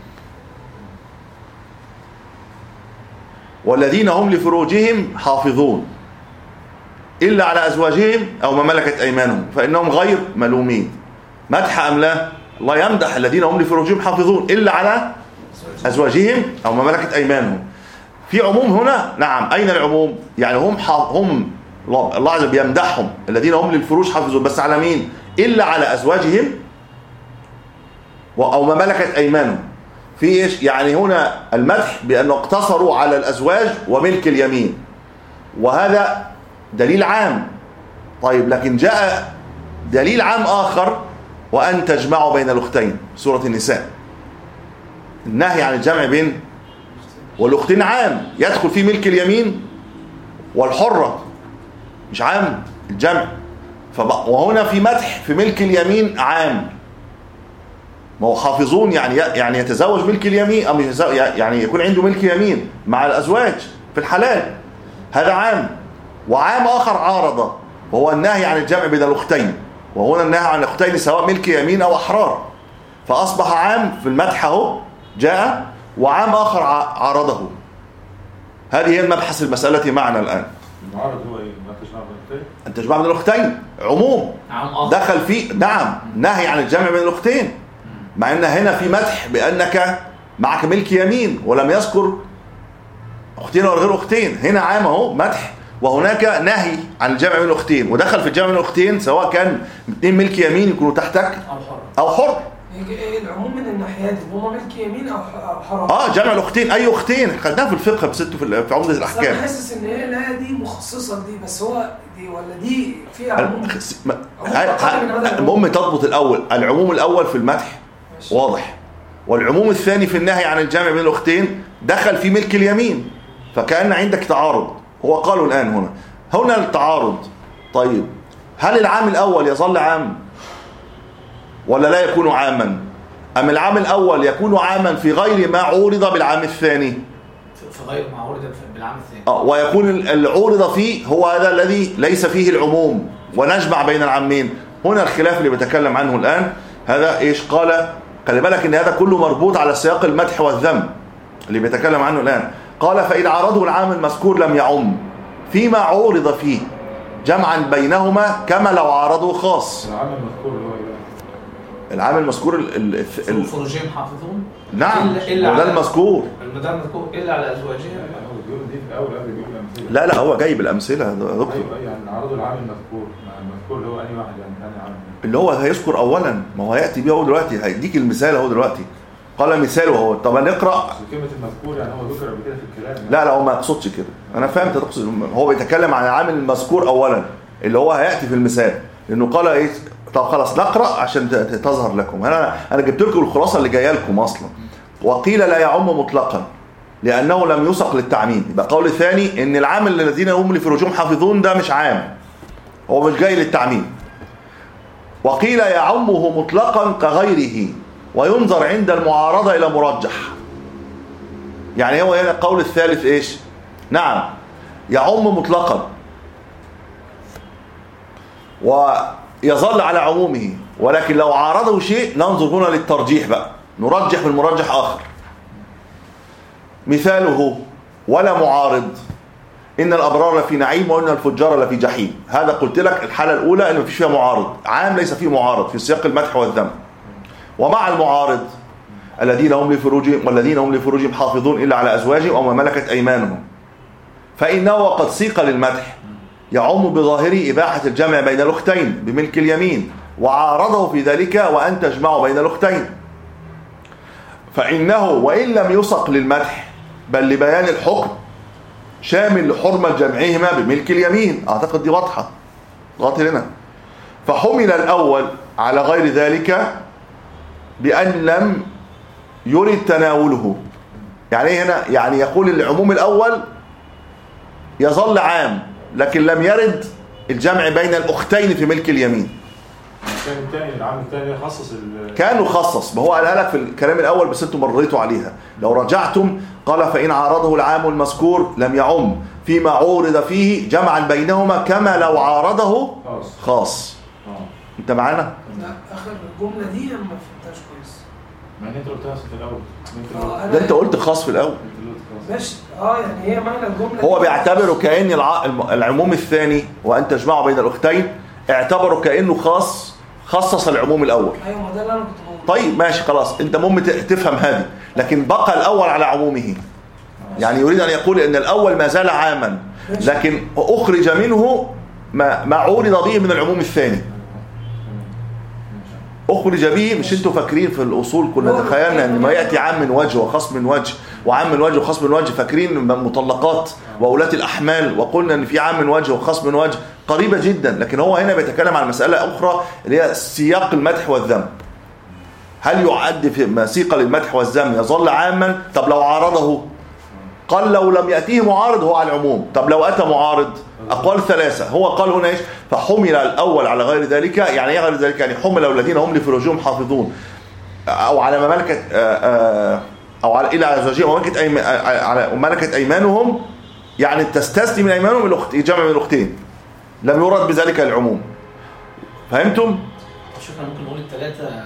والذين هم لفروجهم حافظون إلا على أزواجهم أو ما ملكت أيمانهم فإنهم غير ملومين. مدح أم لا؟ الله يمدح الذين هم لفروجهم حافظون إلا على أزواجهم أو ما ملكت أيمانهم. في عموم هنا؟ نعم. أين العموم؟ يعني هم هم الله عز وجل بيمدحهم الذين هم للفروج حافظون، بس على مين؟ إلا على أزواجهم أو ما ملكت أيمانهم. في إيش؟ يعني هنا المدح بأنه اقتصروا على الأزواج وملك اليمين، وهذا دليل عام. طيب لكن جاء دليل عام آخر وأن تجمعوا بين الأختين سورة النساء، النهي عن الجمع بين والأختين عام يدخل فيه ملك اليمين والحرة، مش عام الجمع. وهنا في مدح في ملك اليمين عام، ما هو حافظون يعني يعني يتزوج ملك اليمين أو يعني يكون عنده ملك يمين مع الأزواج في الحلال، هذا عام. وعام آخر عارض وهو النهي عن الجمع بين الأختين، وهنا النهي عن الأختين سواء ملك يمين أو أحرار. فأصبح عام في المدح اهو جاء، وعام آخر عارضه. هذه هي المبحث المسألة معنا الآن. المعارض هو ايه؟ ما تجمع بين الاختين؟ أن تجمع بين الأختين عموم دخل فيه، نعم، نهي عن الجمع بين الأختين، مع أن هنا في مدح بأنك معك ملك يمين ولم يذكر أختين ولا غير أختين. هنا عام اهو مدح، وهناك نهي عن الجمع بين الأختين، ودخل في الجمع بين الأختين سواء كان اثنين ملك يمين يكونوا تحتك أو حر. العموم من الناحيات اللي هم ملك يمين او حرام. اه جمع الاختين اي اختين خدناها في الفقه بسته في في عمده الاحكام. انا حاسس ان هي لا دي مخصصه دي، بس هو دي ولا دي فيها عموم. المهم تضبط الاول العموم الاول في المدح ماشي. واضح. والعموم الثاني في النهي عن الجمع بين الاختين دخل في ملك اليمين، فكأن عندك تعارض. هو قالوا الان هنا هنا التعارض. طيب هل العام الاول يظل عام ولا لا يكون عاما؟ أم العام الأول يكون عاما في غير ما عورض بالعام الثاني؟ في غير ما عورض بالعام الثاني. آه ويكون العورض فيه هو هذا الذي ليس فيه العموم، ونجمع بين العامين. هنا الخلاف اللي بتكلم عنه الآن. هذا إيش قال؟ خلي بالك إن هذا كله مربوط على سياق المدح والذم اللي بيتكلم عنه الآن. قال فإن عرضه العام المذكور لم يعم فيما عورض فيه جمعا بينهما كما لو عارضه خاص. العام المذكور هو العام المذكور ال ال فروجهم حافظون. نعم وده المذكور. ده المذكور الا على ازواجهم. هو بيقول دي في الاول قبل بيقول الامثله. لا لا هو جايب الامثله يا دكتور. ايوه يعني عرضوا العام المذكور، المذكور اللي هو انهي واحد يعني ثاني عام؟ اللي هو هيذكر اولا، ما هو هياتي بيه هو دلوقتي، هيديك المثال اهو دلوقتي. قال مثاله اهو. طب نقرا كلمه المذكور يعني هو ذكر قبل كده في الكلام يعني. لا لا هو ما يقصدش كده، انا فاهم انت تقصد. هو بيتكلم عن العامل المذكور اولا اللي هو هياتي في المثال، لانه قال ايه. طب خلاص نقرا عشان تظهر لكم. انا انا جبت لكم الخلاصه اللي جايه لكم اصلا. وقيل لا يعم مطلقا لانه لم يسق للتعميم. يبقى قول الثاني ان العامل الذين هم لفروجهم حافظون ده مش عام، هو مش جاي للتعميم. وقيل يعمه مطلقا كغيره وينظر عند المعارضه الى مرجح. يعني هو هنا القول الثالث ايش؟ نعم يعم مطلقا ويظل على عمومه، ولكن لو عارضه شيء ننظر هنا للترجيح بقى، نرجح بالمرجح آخر. مثاله ولا معارض إن الأبرار لفي نعيم وإن الفجار لفي جحيم. هذا قلت لك الحالة الأولى إن مفيش فيها معارض، عام ليس فيه معارض في سياق المدح والذم. ومع المعارض الذين هم لفروجهم والذين هم لفروجهم حافظون إلا على أزواجهم أو ما ملكت أيمانهم، فإنه قد سيق للمدح يعم بظاهره إباحة الجمع بين الأختين بملك اليمين، وعارضه في ذلك وأن تجمعوا بين الأختين، فإنه وإن لم يسق للمدح بل لبيان الحكم شامل لحرمة جمعهما بملك اليمين. أعتقد دي واضحة غاطي لنا. فحمل الأول على غير ذلك بأن لم يرد تناوله. يعني هنا يعني يقول العموم الأول يظل عام لكن لم يرد الجمع بين الأختين في ملك اليمين. كان الثاني العام الثاني خصص ال... كانوا خصص، ما هو قالها لك في الكلام الأول بس انتم مريتوا عليها. لو رجعتم قال فإن عارضه العام المذكور لم يعم فيما عورض فيه جمعا بينهما كما لو عارضه خاص, خاص. اه انت معانا؟ لا اخر الجملة دي انا ما فهمتهاش كويس. ما انت قلتها في الاول. آه ده انت قلت خاص في الأول. ماشي اه يعني هي معنى الجملة هو بيعتبره كأن الع... العموم الثاني وأن تجمعوا بين الأختين اعتبره كأنه خاص، خصص العموم الأول. ايوه ما ده اللي انا كنت بقوله. طيب ماشي خلاص انت مهم تفهم هذه، لكن بقى الأول على عمومه. يعني يريد أن يقول أن الأول ما زال عاما لكن أخرج منه ما, ما عورض به من العموم الثاني. أخرج به. مش انتوا فاكرين في الأصول كنا تخيلنا أن ما يأتي عام من وجه وخصم من وجه وعام من وجه وخصم من وجه، فاكرين المطلقات وأولاة الأحمال وقلنا أن في عام من وجه وخصم من وجه قريبة جدا. لكن هو هنا بيتكلم عن مسألة أخرى اللي هي سياق المدح والذم. هل يعد في مسيق للمدح والذم يظل عاما؟ طب لو عارضه قال لو لم يأتيه معارض هو على العموم. طب لو أتى معارض أقوال ثلاثة. هو قال هنا إيش؟ فحمل الأول على غير ذلك. يعني إيه غير ذلك؟ يعني حمل الذين هم لفروجهم حافظون أو على ما ملكت أو على إلى أزواجهم وملكت أيمان على ملكت أيمانهم، يعني تستثني من أيمانهم الأخت جمع من الأختين، لم يرد بذلك العموم. فهمتم؟ شوف انا ممكن نقول الثلاثة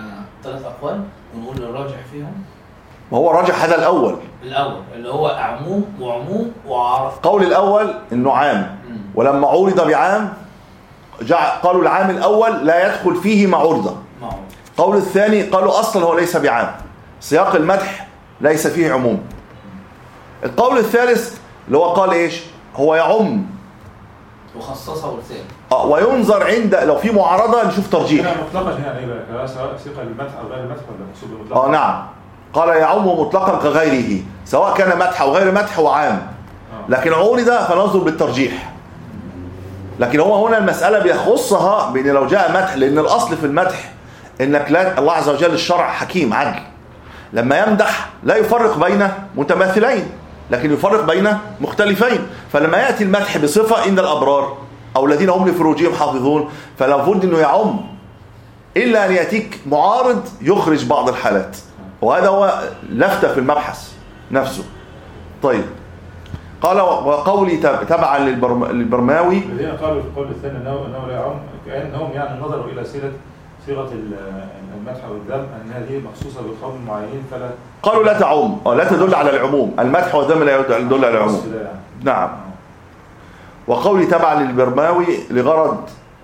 ثلاث أقوال ونقول الراجح فيهم. ما هو راجح هذا الأول، الأول اللي هو عموم وعموم وعرض. قول الأول إنه عام، ولما عورض بعام جع... قالوا العام الأول لا يدخل فيه ما عرض. قول الثاني قالوا أصلا هو ليس بعام، سياق المدح ليس فيه عموم. القول الثالث اللي هو قال إيش؟ هو يعم وخصصه ولسان. اه وينظر عند لو في معارضة نشوف ترجيح. هنا مطلقا هنا ايه بقى؟ سواء صيغة المدح أو غير المدح ولا مقصود بالمطلق؟ اه نعم، قال يعم مطلقا كغيره سواء كان مدح أو غير مدح وعام، لكن عورض فننظر بالترجيح. لكن هو هنا المسألة بيخصها بأن لو جاء مدح، لأن الأصل في المدح إنك لا الله عز وجل الشرع حكيم عدل، لما يمدح لا يفرق بين متماثلين لكن يفرق بين مختلفين. فلما يأتي المدح بصفة إن الأبرار أو الذين هم لفروجهم حافظون فلا بد أنه يعم، إلا أن يأتيك معارض يخرج بعض الحالات، وهذا هو لفتة في المبحث نفسه. طيب قال وقولي تبعا للبرماوي الذين قالوا في القول الثاني أنه لا يعم كأنهم يعني نظروا إلى صيغة صيغة المدح والذم أن هذه مخصوصة بقوم معينين فلا قالوا لا تعم لا تدل على العموم، المدح والذم لا يدل على العموم. نعم. وقولي تبعا للبرماوي لغرض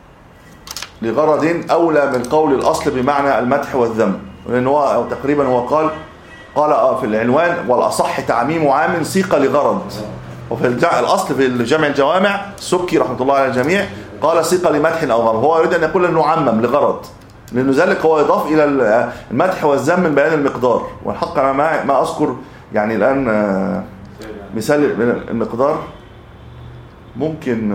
لغرض أولى من قول الأصل بمعنى المدح والذم، لأن هو تقريبا هو قال قال في العنوان والأصح تعميم عام سيق لغرض، وفي الأصل في الجمع الجوامع سكي رحمة الله على الجميع قال سيق لمدح أو غرض. هو يريد أن يقول أنه عمم لغرض، لأنه ذلك هو يضاف إلى المدح والذم من بيان المقدار. والحق أنا ما ما أذكر يعني الآن مثال المقدار ممكن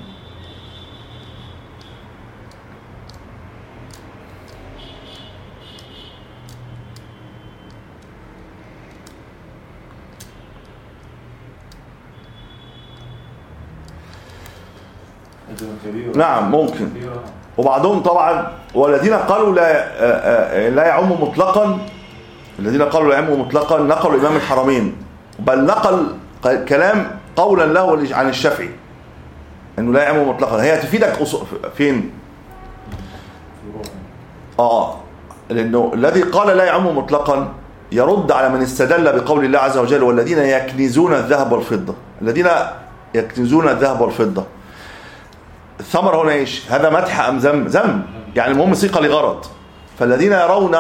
نعم ممكن. وبعضهم طبعا والذين قالوا لا لا يعم مطلقا الذين قالوا لا يعم مطلقا نقلوا الإمام الحرمين، بل نقل كلام قولا له عن الشافعي انه لا يعم مطلقا. هي تفيدك فين؟ اه لانه الذي قال لا يعم مطلقا يرد على من استدل بقول الله عز وجل والذين يكنزون الذهب والفضة. الذين يكنزون الذهب والفضة الثمر هنا ايش؟ هذا مدح ام ذم؟ ذم، يعني المهم صيغه لغرض. فالذين يرون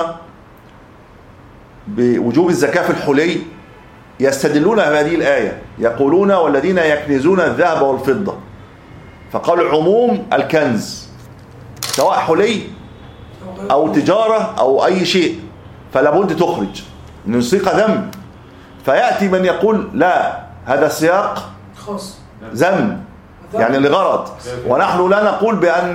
بوجوب الزكاة في الحلي يستدلون بهذه الآية يقولون والذين يكنزون الذهب والفضة، فقالوا عموم الكنز سواء حلي أو تجارة أو أي شيء فلا بد تخرج إنه صيغه ذم. فيأتي من يقول لا هذا السياق ذم يعني لغرض، ونحن لا نقول بأن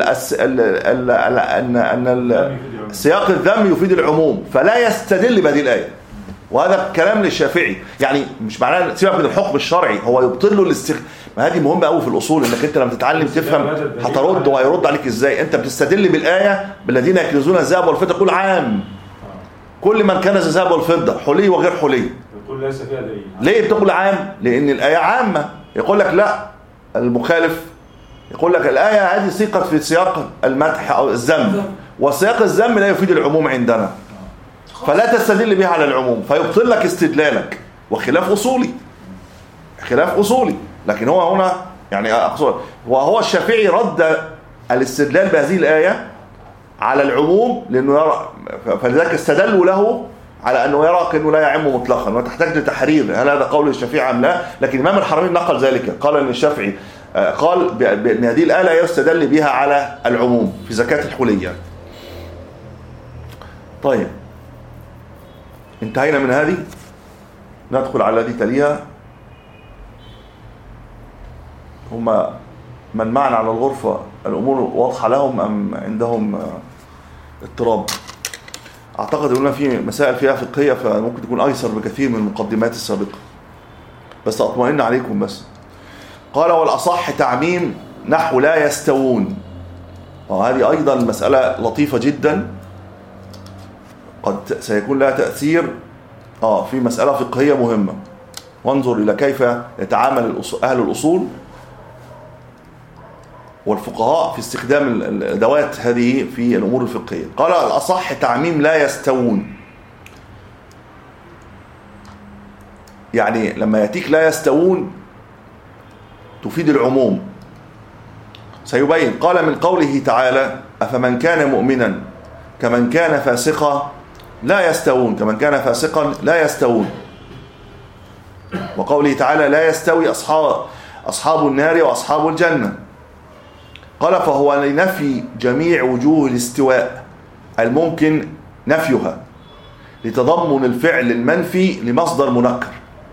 أن سياق الذم يفيد العموم فلا يستدل بهذه الآية. وهذا كلام للشافعي، يعني مش معناه سيبك من الحكم الشرعي، هو يبطل له الاستخ... ما هذه مهمة قوي في الأصول، انك انت لما تتعلم تفهم هترد وهيرد عليك ازاي. انت بتستدل بالآية بالذين يكنزون الذهب والفضة تقول عام كل من كنز الذهب والفضة حلي وغير حلي. يقول ليس فيها دليل. ليه بتقول عام؟ لأن الآية عامة. يقول لك لا المخالف يقول لك الآية هذه سيقت في سياق المدح أو الذم، وسياق الذم لا يفيد العموم عندنا فلا تستدل بها على العموم فيبطل لك استدلالك، وخلاف أصولي خلاف أصولي. لكن هو هنا يعني أقصد وهو الشافعي رد الاستدلال بهذه الآية على العموم لأنه يرى، فلذلك استدلوا له على أنه يرى أنه لا يعم مطلقا وتحتاج لتحرير هل هذا قول الشافعي أم لا. لكن إمام الحرمين نقل ذلك، قال أن الشافعي قال بأن هذه الآية لا يستدل بها على العموم في زكاة الحلية. طيب انتهينا من هذه، ندخل على التي تليها. هم من معنا على الغرفة الأمور واضحة لهم أم عندهم اضطراب؟ أعتقد أننا في مسائل فيها فقهية فممكن تكون أيسر بكثير من المقدمات السابقة، بس أطمئن عليكم. بس قال والأصح تعميم نحو لا يستوون، وهذه أيضا مسألة لطيفة جدا قد سيكون لها تأثير آه في مسألة فقهية مهمة. وانظر إلى كيف يتعامل أهل الأصول والفقهاء في استخدام الأدوات هذه في الأمور الفقهية. قال الأصح تعميم لا يستوون، يعني لما يأتيك لا يستوون تفيد العموم. سيبين. قال من قوله تعالى أفمن كان مؤمنا كمن كان فاسقا لا يستوون، كمن كان فاسقا لا يستوون. وقوله تعالى لا يستوي أصحاب, أصحاب النار وأصحاب الجنة. قال فهو لنفي جميع وجوه الاستواء الممكن نفيها لتضمن الفعل المنفي لمصدر منكر.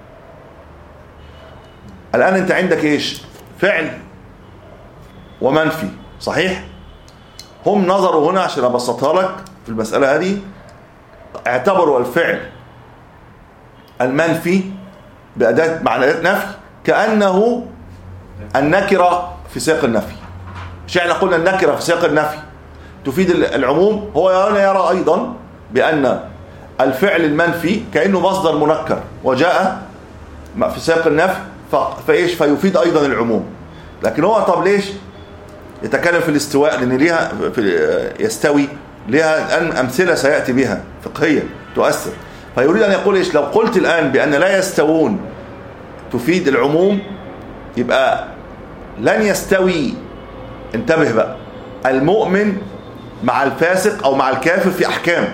الآن أنت عندك إيش؟ فعل ومنفي، صحيح؟ هم نظروا هنا عشان أبسطها لك في المسألة هذه، اعتبروا الفعل المنفي بأداة معنى نفي كأنه النكرة في سياق النفي. مش احنا قلنا النكرة في سياق النفي تفيد العموم؟ هو يرى أيضا بأن الفعل المنفي كأنه مصدر منكر وجاء في سياق النفي فإيش فيفيد أيضا العموم. لكن هو طب ليش يتكلم في الاستواء؟ لأن ليها في يستوي لها الآن أمثلة سيأتي بها فقهية تؤثر. فيريد أن يقول إيش؟ لو قلت الآن بأن لا يستوون تفيد العموم يبقى لن يستوي، انتبه بقى، المؤمن مع الفاسق أو مع الكافر في أحكام.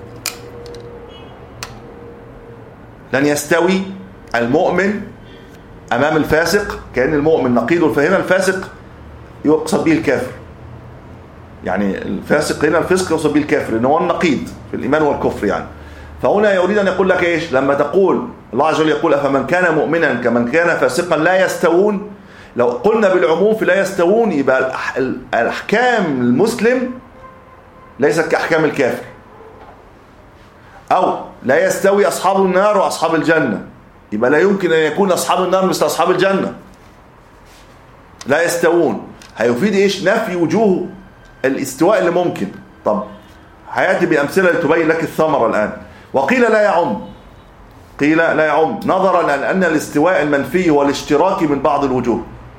لن يستوي المؤمن أمام الفاسق، كأن المؤمن نقيضه، فهنا الفاسق يقصد به الكافر، يعني الفاسق هنا الفسق يقصد به الكافر لأنه هو النقيض في الإيمان والكفر يعني. فهنا يريد أن يقول لك إيش؟ لما تقول الله عز وجل يقول أفمن كان مؤمنا كمن كان فاسقا لا يستوون، لو قلنا بالعموم في لا يستوون يبقى الأحكام المسلم ليست كأحكام الكافر. أو لا يستوي أصحاب النار وأصحاب الجنة، يبقى لا يمكن أن يكون أصحاب النار مثل أصحاب الجنة. لا يستوون هيفيد إيش؟ نفي وجوه الاستواء اللي ممكن. طب هيأتي بأمثلة لتبين لك الثمرة الآن. وقيل لا يعم، قيل لا يعم نظرا لأن الاستواء المنفي هو الاشتراك من بعض الوجوه،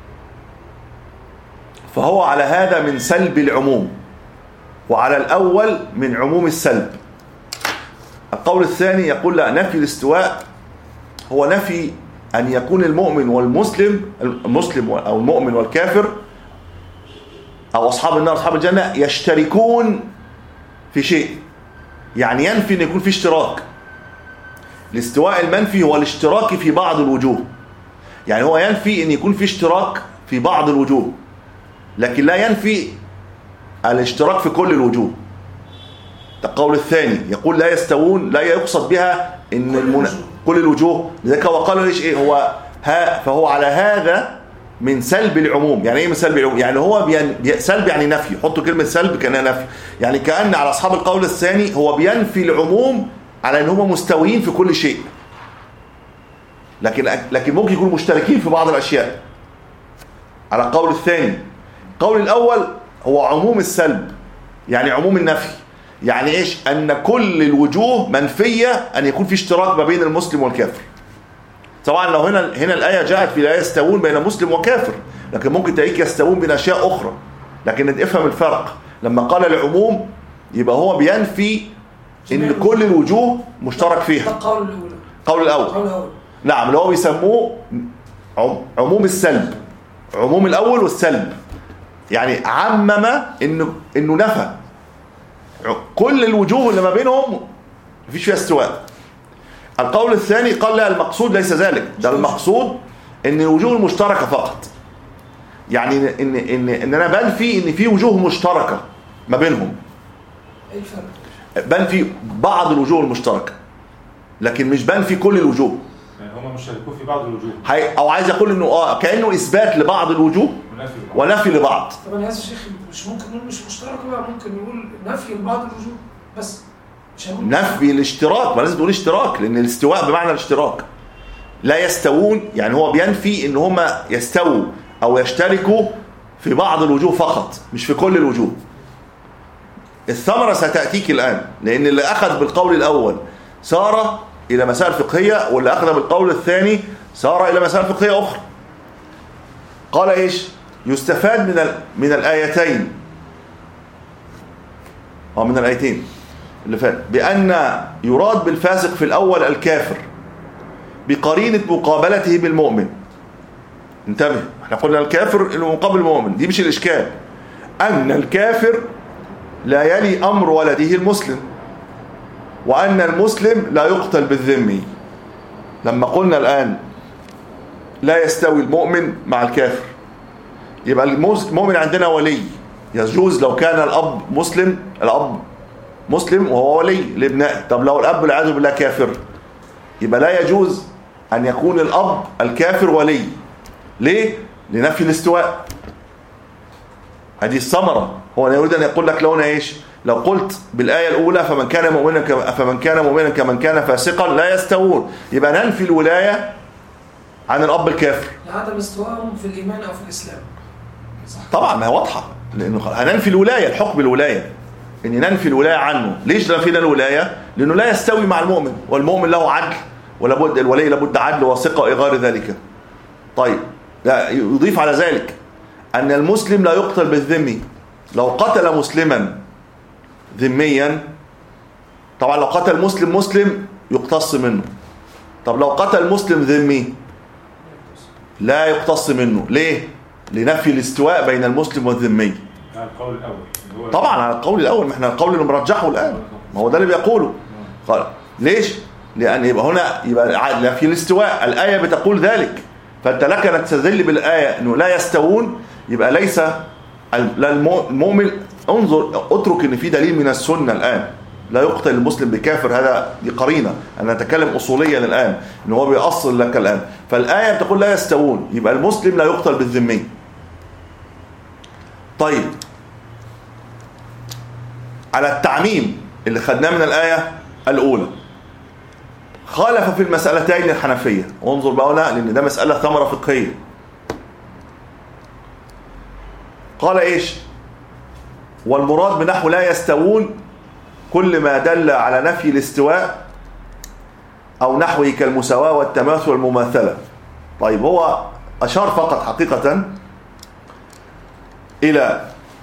فهو على هذا من سلب العموم، وعلى الأول من عموم السلب. القول الثاني يقول لا، نفي الاستواء هو نفي أن يكون المؤمن والمسلم، المسلم أو المؤمن والكافر أو أصحاب النار أصحاب الجنة يشتركون في شيء، يعني ينفي أن يكون في اشتراك. الاستواء المنفي هو الاشتراك في بعض الوجوه، يعني هو ينفي أن يكون في اشتراك في بعض الوجوه، لكن لا ينفي الاشتراك في كل الوجوه. القول الثاني يقول لا يستوون لا يقصد بها ان كل, المن... كل الوجوه، لذلك هو قال ليش ايه هو ها فهو على هذا من سلب العموم. يعني ايه من سلب العموم؟ يعني هو بين... سلب يعني نفي، حطوا كلمه سلب كانها نفي، يعني كأن على اصحاب القول الثاني هو بينفي العموم على ان هم مستويين في كل شيء، لكن لكن ممكن يكونوا مشتركين في بعض الاشياء على القول الثاني. القول الاول هو عموم السلب، يعني عموم النفي، يعني ايش؟ ان كل الوجوه منفيه ان يكون في اشتراك ما بين المسلم والكافر. طبعا لو هنا هنا الايه جاءت في لا يستوون بين مسلم وكافر، لكن ممكن تلاقيك يستوون بين اشياء اخرى، لكن افهم الفرق. لما قال العموم يبقى هو بينفي ان كل الوجوه مشترك فيها. القول الاول القول الاول نعم، اللي هو بيسموه عموم السلب، عموم الاول والسلب، يعني عمم انه انه نفى كل الوجوه اللي ما بينهم مفيش فيها استواء. القول الثاني قال لا، المقصود ليس ذلك، ده المقصود ان الوجوه المشتركه فقط، يعني ان ان ان انا بنفي ان في وجوه مشتركه ما بينهم. ايه الفرق؟ بنفي بعض الوجوه المشتركه لكن مش بنفي كل الوجوه، يعني هم مشتركون في بعض الوجوه، او عايز اقول انه اه كانه اثبات لبعض الوجوه ونفي لبعض. طب انا اسف يا شيخ، مش ممكن نقول مش مشترك بقى، ممكن نقول نفي لبعض الوجوه بس، مش هنقول نفي الاشتراك. ما لازم تقول اشتراك، لان الاستواء بمعنى الاشتراك. لا يستوون يعني هو بينفي ان هم يستووا او يشتركوا في بعض الوجوه فقط، مش في كل الوجوه. الثمرة ستأتيك الآن، لأن اللي أخذ بالقول الأول سار إلى مسائل فقهية، واللي أخذ بالقول الثاني سار إلى مسائل فقهية أخرى. قال إيش؟ يستفاد من من الآيتين أو من الآيتين اللي فات بأن يراد بالفاسق في الأول الكافر بقرينة مقابلته بالمؤمن. انتبه، احنا قلنا الكافر اللي مقابل المؤمن، دي مش الإشكال. أن الكافر لا يلي أمر ولده المسلم، وأن المسلم لا يقتل بالذمي. لما قلنا الآن لا يستوي المؤمن مع الكافر، يبقى المؤمن عندنا ولي، يجوز لو كان الأب مسلم، الأب مسلم وهو ولي لابنائه. طب لو الأب والعياذ بالله كافر، يبقى لا يجوز أن يكون الأب الكافر ولي. ليه؟ لنفي الاستواء. هذه الثمرة. هو يريد أن يقول لك لو ايش؟ لو قلت بالآية الأولى فمن كان مؤمنا فمن كان مؤمنا كمن كان فاسقا لا يستوون، يبقى ننفي الولاية عن الأب الكافر لعدم استوائهم في الإيمان أو في الإسلام. صح. طبعا ما هي واضحة، لأنه هننفي الولاية، الحكم بالولاية، إن ننفي الولاية عنه. ليش ننفينا الولاية؟ لأنه لا يستوي مع المؤمن، والمؤمن له عدل، ولابد الولي لابد عدل وثقة وغير ذلك. طيب، لا يضيف على ذلك أن المسلم لا يقتل بالذمي. لو قتل مسلما ذميا، طبعا لو قتل مسلم مسلم يقتص منه. طب لو قتل مسلم ذمي لا يقتص منه. ليه؟ لنفي الاستواء بين المسلم والذمي. على القول الأول. طبعا على القول الأول، ما احنا القول اللي مرجحه الآن، ما هو ده اللي بيقوله. قال ليش؟ لأن يبقى هنا يبقى نفي الاستواء، الآية بتقول ذلك، فأنت لك أن تستدل بالآية أنه لا يستوون، يبقى ليس المؤمن. انظر، اترك ان في دليل من السنة الآن لا يقتل المسلم بكافر، هذا دي قرينة. أنا أتكلم أصوليا الآن، إن هو بيأصل لك الآن. فالآية بتقول لا يستوون، يبقى المسلم لا يقتل بالذمي. طيب، على التعميم اللي خدناه من الآية الأولى، خالف في المسألتين الحنفية. وانظر بقى هنا، لأن ده مسألة ثمرة فقهية. قال إيش؟ والمراد بنحو لا يستوون كل ما دل على نفي الاستواء أو نحوه كالمساواة والتماثل والمماثلة. طيب، هو أشار فقط حقيقة إلى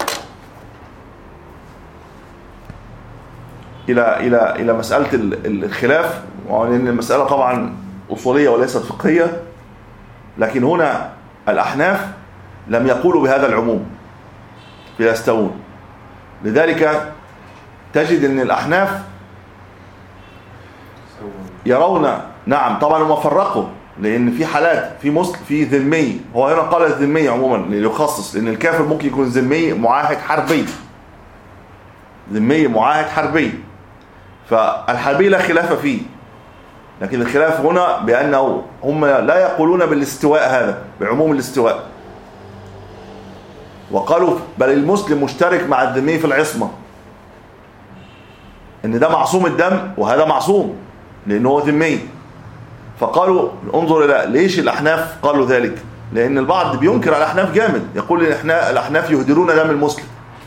إلى إلى إلى مسألة الخلاف، وأن المسألة طبعا أصولية وليست فقهية. لكن هنا الأحناف لم يقولوا بهذا العموم في يستوون. لذلك تجد أن الأحناف يرون، نعم طبعا هم فرقوا، لأن في حالات في مسلم في ذمي. هو هنا قال الذمي عموما ليخصص، لأن الكافر ممكن يكون ذمي معاهد حربي، ذمي معاهد حربي، فالحربي لا خلاف فيه. لكن الخلاف هنا بأنه هم لا يقولون بالاستواء هذا، بعموم الاستواء، وقالوا بل المسلم مشترك مع الذمي في العصمة، ان ده معصوم الدم وهذا معصوم لانه هو ذمي. فقالوا انظر الى ليش الاحناف قالوا ذلك، لان البعض بينكر على الاحناف جامد، يقول ان احنا الاحناف يهدرون دم المسلم.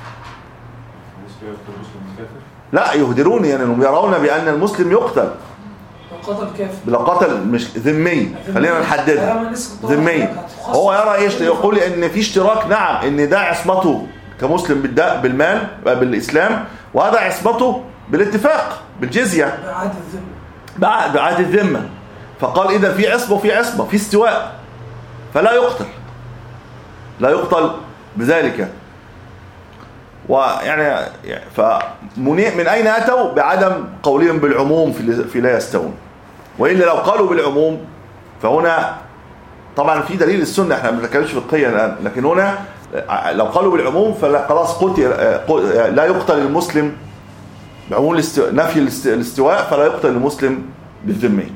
لا يهدرون، يعني انهم يرون بان المسلم يقتل لو قتل كافر، لو قتل مش ذمي، خلينا نحددها ذمي. هو يرى ايش؟ يقول ان في اشتراك، نعم، ان ده عصمته كمسلم بالداء بالمال بالاسلام، وهذا عصمته بالاتفاق بالجزيه بعهد الذمه بعهد الذمه. فقال اذا في عصمه وفي عصمه في استواء، فلا يقتل لا يقتل بذلك. ويعني فمن اين اتوا بعدم قولهم بالعموم في لا يستوون؟ والا لو قالوا بالعموم فهنا طبعا في دليل السنه، احنا ما بنتكلمش فقهيا الان، لكن هنا لو قالوا بالعموم فخلاص قتل لا يقتل المسلم بعموم الاستواء، نفي الاستواء، فلا يقتل المسلم بالذمي.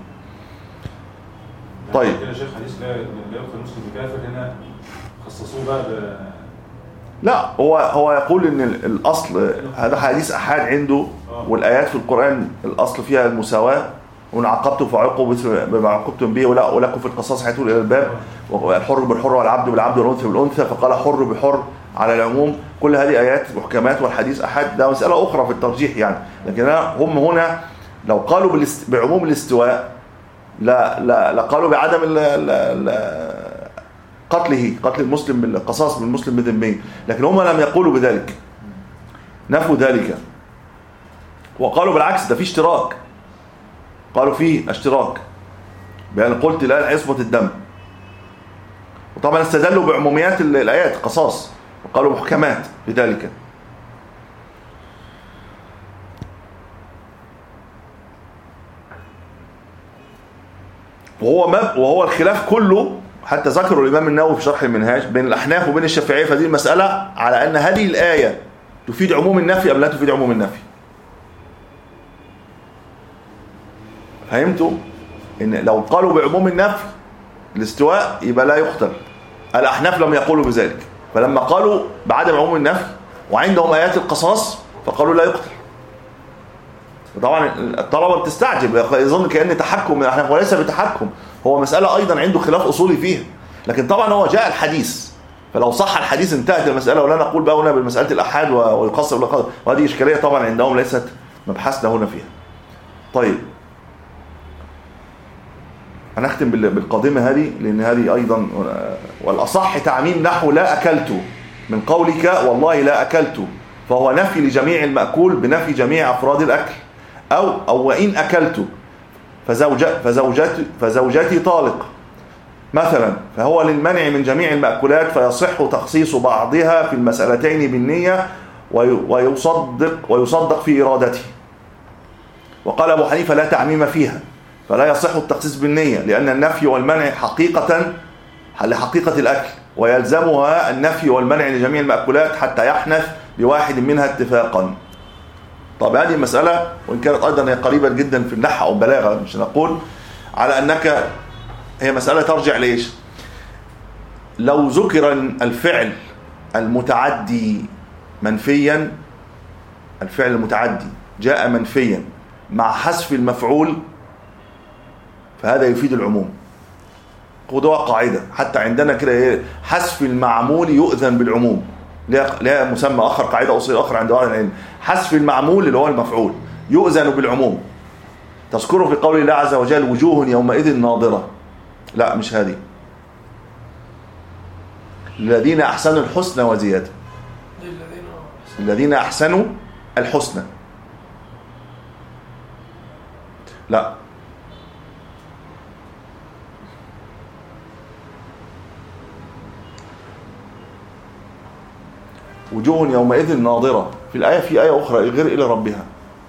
طيب هنا شيخ حديث لا يقتل المسلم بكافر، هنا خصصوه بقى ب... لا، هو هو يقول ان الاصل هذا حديث احاد عنده، والايات في القران الاصل فيها المساواه، وان عاقبتم فعوقبوا بما عاقبتم به ولا ولكم في القصاص حيث الى الباب، والحر بالحر والعبد بالعبد والانثى بالانثى، فقال حر بحر على العموم. كل هذه ايات محكمات والحديث احاد، ده مساله اخرى في الترجيح يعني. لكن هم هنا لو قالوا بالاست... بعموم الاستواء لا لا لا قالوا بعدم ال... ال... ال... قتله، قتل المسلم بالقصاص من المسلم بذمه، لكن هم لم يقولوا بذلك، نفوا ذلك وقالوا بالعكس ده في اشتراك، قالوا فيه اشتراك بأن قلت الآن عصمة الدم. وطبعا استدلوا بعموميات الآيات قصاص وقالوا محكمات بذلك. وهو ما وهو الخلاف كله حتى ذكروا الإمام النووي في شرح المنهاج بين الأحناف وبين الشافعية في هذه المسألة على أن هذه الآية تفيد عموم النفي أم لا تفيد عموم النفي. فهمتوا؟ إن لو قالوا بعموم النفي الاستواء يبقى لا يقتل، الأحناف لم يقولوا بذلك، فلما قالوا بعدم عموم النفي وعندهم آيات القصاص فقالوا لا يقتل. طبعا الطلبة بتستعجب يظن كأن تحكم من الأحناف، وليس بتحكم، هو مسألة أيضا عنده خلاف أصولي فيها، لكن طبعا هو جاء الحديث، فلو صح الحديث انتهت المسألة، ولا نقول بقى هنا بالمسألة الأحاد والقصر والقصر، وهذه إشكالية طبعا عندهم ليست مبحثنا هنا فيها. طيب هنختم بالقادمة هذه لأن هذه أيضا، والأصح تعميم نحو لا أكلت من قولك والله لا أكلت، فهو نفي لجميع المأكول بنفي جميع أفراد الأكل، أو أو وإن أكلت فزوجة فزوجتي فزوجتي طالق مثلا، فهو للمنع من جميع المأكولات فيصح تخصيص بعضها في المسألتين بالنية ويصدق ويصدق في إرادته. وقال أبو حنيفة لا تعميم فيها، فلا يصح التخصيص بالنية لأن النفي والمنع حقيقة لحقيقة الأكل، ويلزمها النفي والمنع لجميع المأكولات حتى يحنث بواحد منها اتفاقا. طب هذه المسألة وإن كانت أيضا قريبة جدا في النحو أو البلاغة، مش نقول على أنك هي مسألة ترجع ليش؟ لو ذكر الفعل المتعدي منفيا، الفعل المتعدي جاء منفيا مع حذف المفعول فهذا يفيد العموم. وده قاعدة حتى عندنا كده، حذف المعمول يؤذن بالعموم، لها مسمى آخر، قاعدة أصول آخر عند أهل العلم، حذف المعمول اللي هو المفعول يؤذن بالعموم. تذكره في قول الله عز وجل وجوه يومئذ ناظرة، لا مش هذه، الذين أحسنوا الحسنى وزيادة، الذين أحسنوا الحسنى، لا وجوه يومئذ ناظرة. في الآية في آية أخرى غير إلى ربها،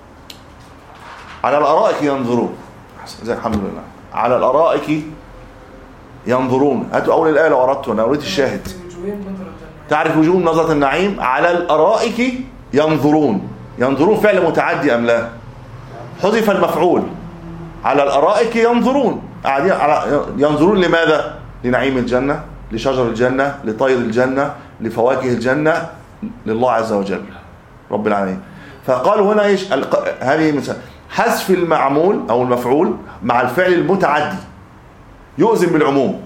على الأرائك ينظرون، زي الحمد لله، على الأرائك ينظرون. هاتوا أول الآية لو أردت، أنا أريد الشاهد. تعرف وجوه نظرة النعيم على الأرائك ينظرون، ينظرون فعل متعدي أم لا؟ حذف المفعول، على الأرائك ينظرون، قاعدين على ينظرون لماذا؟ لنعيم الجنة، لشجر الجنة، لطير الجنة، لفواكه الجنة، لله عز وجل رب العالمين. فقالوا هنا ايش؟ هذه مثلا حذف المعمول او المفعول مع الفعل المتعدي يؤذن بالعموم،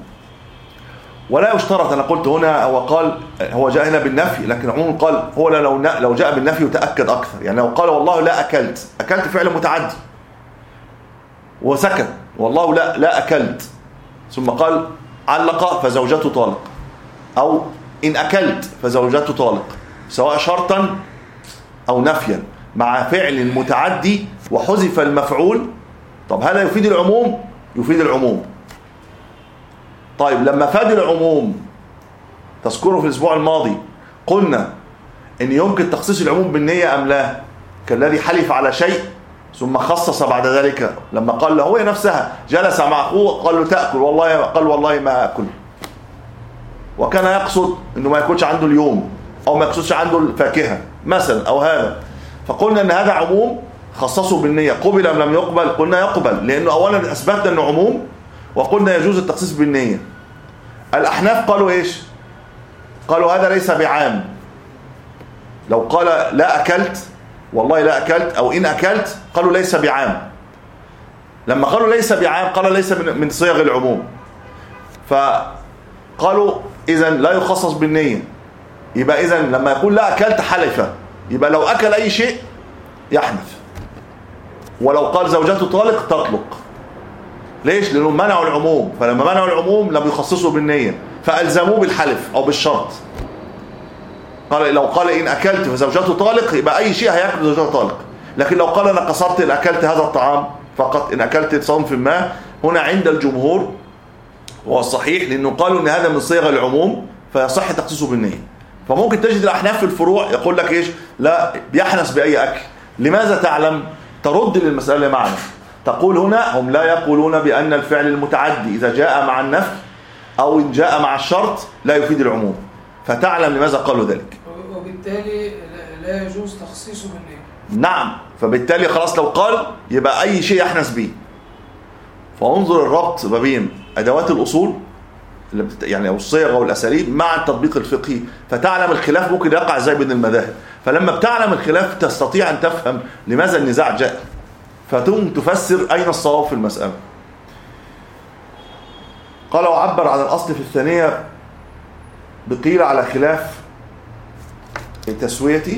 ولا يشترط. انا قلت هنا هو قال هو جاء هنا بالنفي، لكن عموما قال هو لو لو جاء بالنفي يتاكد اكثر. يعني لو قال والله لا اكلت، اكلت فعل متعدي وسكت، والله لا لا اكلت، ثم قال علق فزوجته طالق، او إن أكلت فزوجته طالق، سواء شرطا أو نفيا مع فعل متعدي وحذف المفعول. طب هذا يفيد العموم؟ يفيد العموم. طيب لما فاد العموم، تذكروا في الأسبوع الماضي قلنا إن يمكن تخصيص العموم بالنية أم لا؟ كالذي حلف على شيء ثم خصص بعد ذلك، لما قال له هو نفسها جلس مع أخوه قال له تأكل، والله قال والله ما أكل، وكان يقصد انه ما يكونش عنده اليوم او ما يقصدش عنده الفاكهة مثلا او هذا، فقلنا ان هذا عموم خصصه بالنية. قبل ام لم يقبل؟ قلنا يقبل، لانه اولا اثبتنا انه عموم، وقلنا يجوز التخصيص بالنية. الاحناف قالوا ايش؟ قالوا هذا ليس بعام. لو قال لا اكلت والله لا اكلت او ان اكلت، قالوا ليس بعام. لما قالوا ليس بعام قال ليس من صيغ العموم، فقالوا إذن لا يخصص بالنية. يبقى إذن لما يقول لا أكلت حلفة، يبقى لو أكل أي شيء يحنث. ولو قال زوجته طالق تطلق. ليش؟ لأنهم منعوا العموم، فلما منعوا العموم لم يخصصوا بالنية، فألزموه بالحلف أو بالشرط. قال لو قال إن أكلت فزوجته طالق يبقى أي شيء هيأكل زوجته طالق. لكن لو قال أنا قصرت إن أكلت هذا الطعام فقط، إن أكلت صنف ما، هنا عند الجمهور هو الصحيح، لأنه قالوا إن هذا من صيغ العموم فيصح تخصيصه بالنية. فممكن تجد الأحناف في الفروع يقول لك إيش؟ لا بيحنس بأي أكل. لماذا تعلم؟ ترد للمسألة معنا، تقول هنا هم لا يقولون بأن الفعل المتعدي إذا جاء مع النفي أو إن جاء مع الشرط لا يفيد العموم، فتعلم لماذا قالوا ذلك. وبالتالي لا يجوز تخصيصه بالنية. نعم، فبالتالي خلاص لو قال يبقى أي شيء يحنس به. فانظر الربط ما بين أدوات الأصول يعني أو الصيغ والأساليب مع التطبيق الفقهي، فتعلم الخلاف ممكن يقع ازاي بين المذاهب. فلما بتعلم الخلاف تستطيع أن تفهم لماذا النزاع جاء، فتم تفسر أين الصواب في المسألة. قال وعبر عن الأصل في الثانية بقيل على خلاف تسويتي،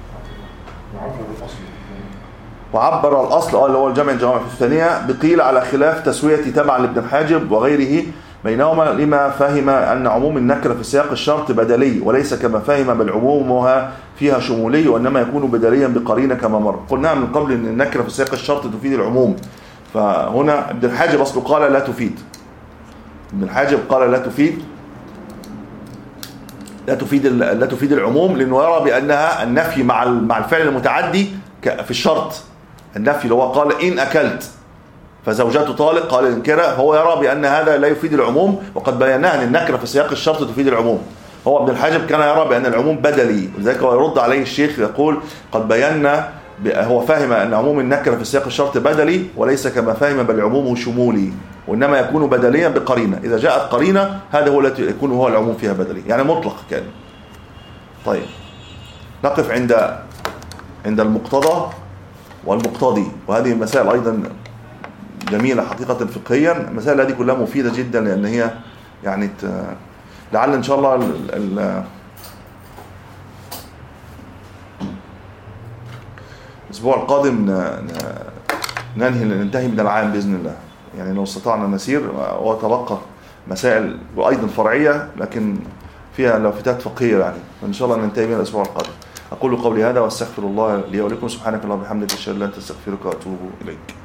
وعبر الأصل اللي هو الجمع الجوامع في الثانية بقيل على خلاف تسويتي تبعا لابن الحاجب وغيره بينهما، لما فهم أن عموم النكرة في سياق الشرط بدلي وليس كما فهم بل عمومها فيها شمولي، وإنما يكون بدليا بقرينة كما مر. قلنا من قبل أن النكرة في سياق الشرط تفيد العموم، فهنا ابن الحاجب أصله قال لا تفيد. ابن الحاجب قال لا تفيد لا تفيد لا تفيد العموم، لأنه يرى بأنها النفي مع مع الفعل المتعدي في الشرط. النفي اللي هو قال إن أكلت فزوجته طالق قال انكرها، فهو يرى بأن هذا لا يفيد العموم، وقد بيناها أن النكرة في سياق الشرط تفيد العموم. هو ابن الحاجب كان يرى بأن العموم بدلي، ولذلك هو يرد عليه الشيخ يقول قد بينا، هو فاهم أن عموم النكرة في سياق الشرط بدلي وليس كما فاهم بل عمومه شمولي، وإنما يكون بدليا بقرينة. إذا جاءت قرينة هذا هو التي يكون هو العموم فيها بدلي، يعني مطلق كان. طيب نقف عند عند المقتضى والمقتضي، وهذه المسائل أيضا جميلة حقيقة فقهيا. المسائل هذه كلها مفيدة جدا، لأن هي يعني لعل إن شاء الله ال ال الأسبوع القادم ننهي ننتهي من العام بإذن الله، يعني لو استطعنا نسير، وتبقى مسائل وأيضا فرعية لكن فيها لافتات فقهية، يعني فإن شاء الله ننتهي من الأسبوع القادم. أقول قولي هذا واستغفر الله لي ولكم. سبحانك اللهم وبحمدك أشهد أن لا إله إلا أنت أستغفرك وأتوب إليك.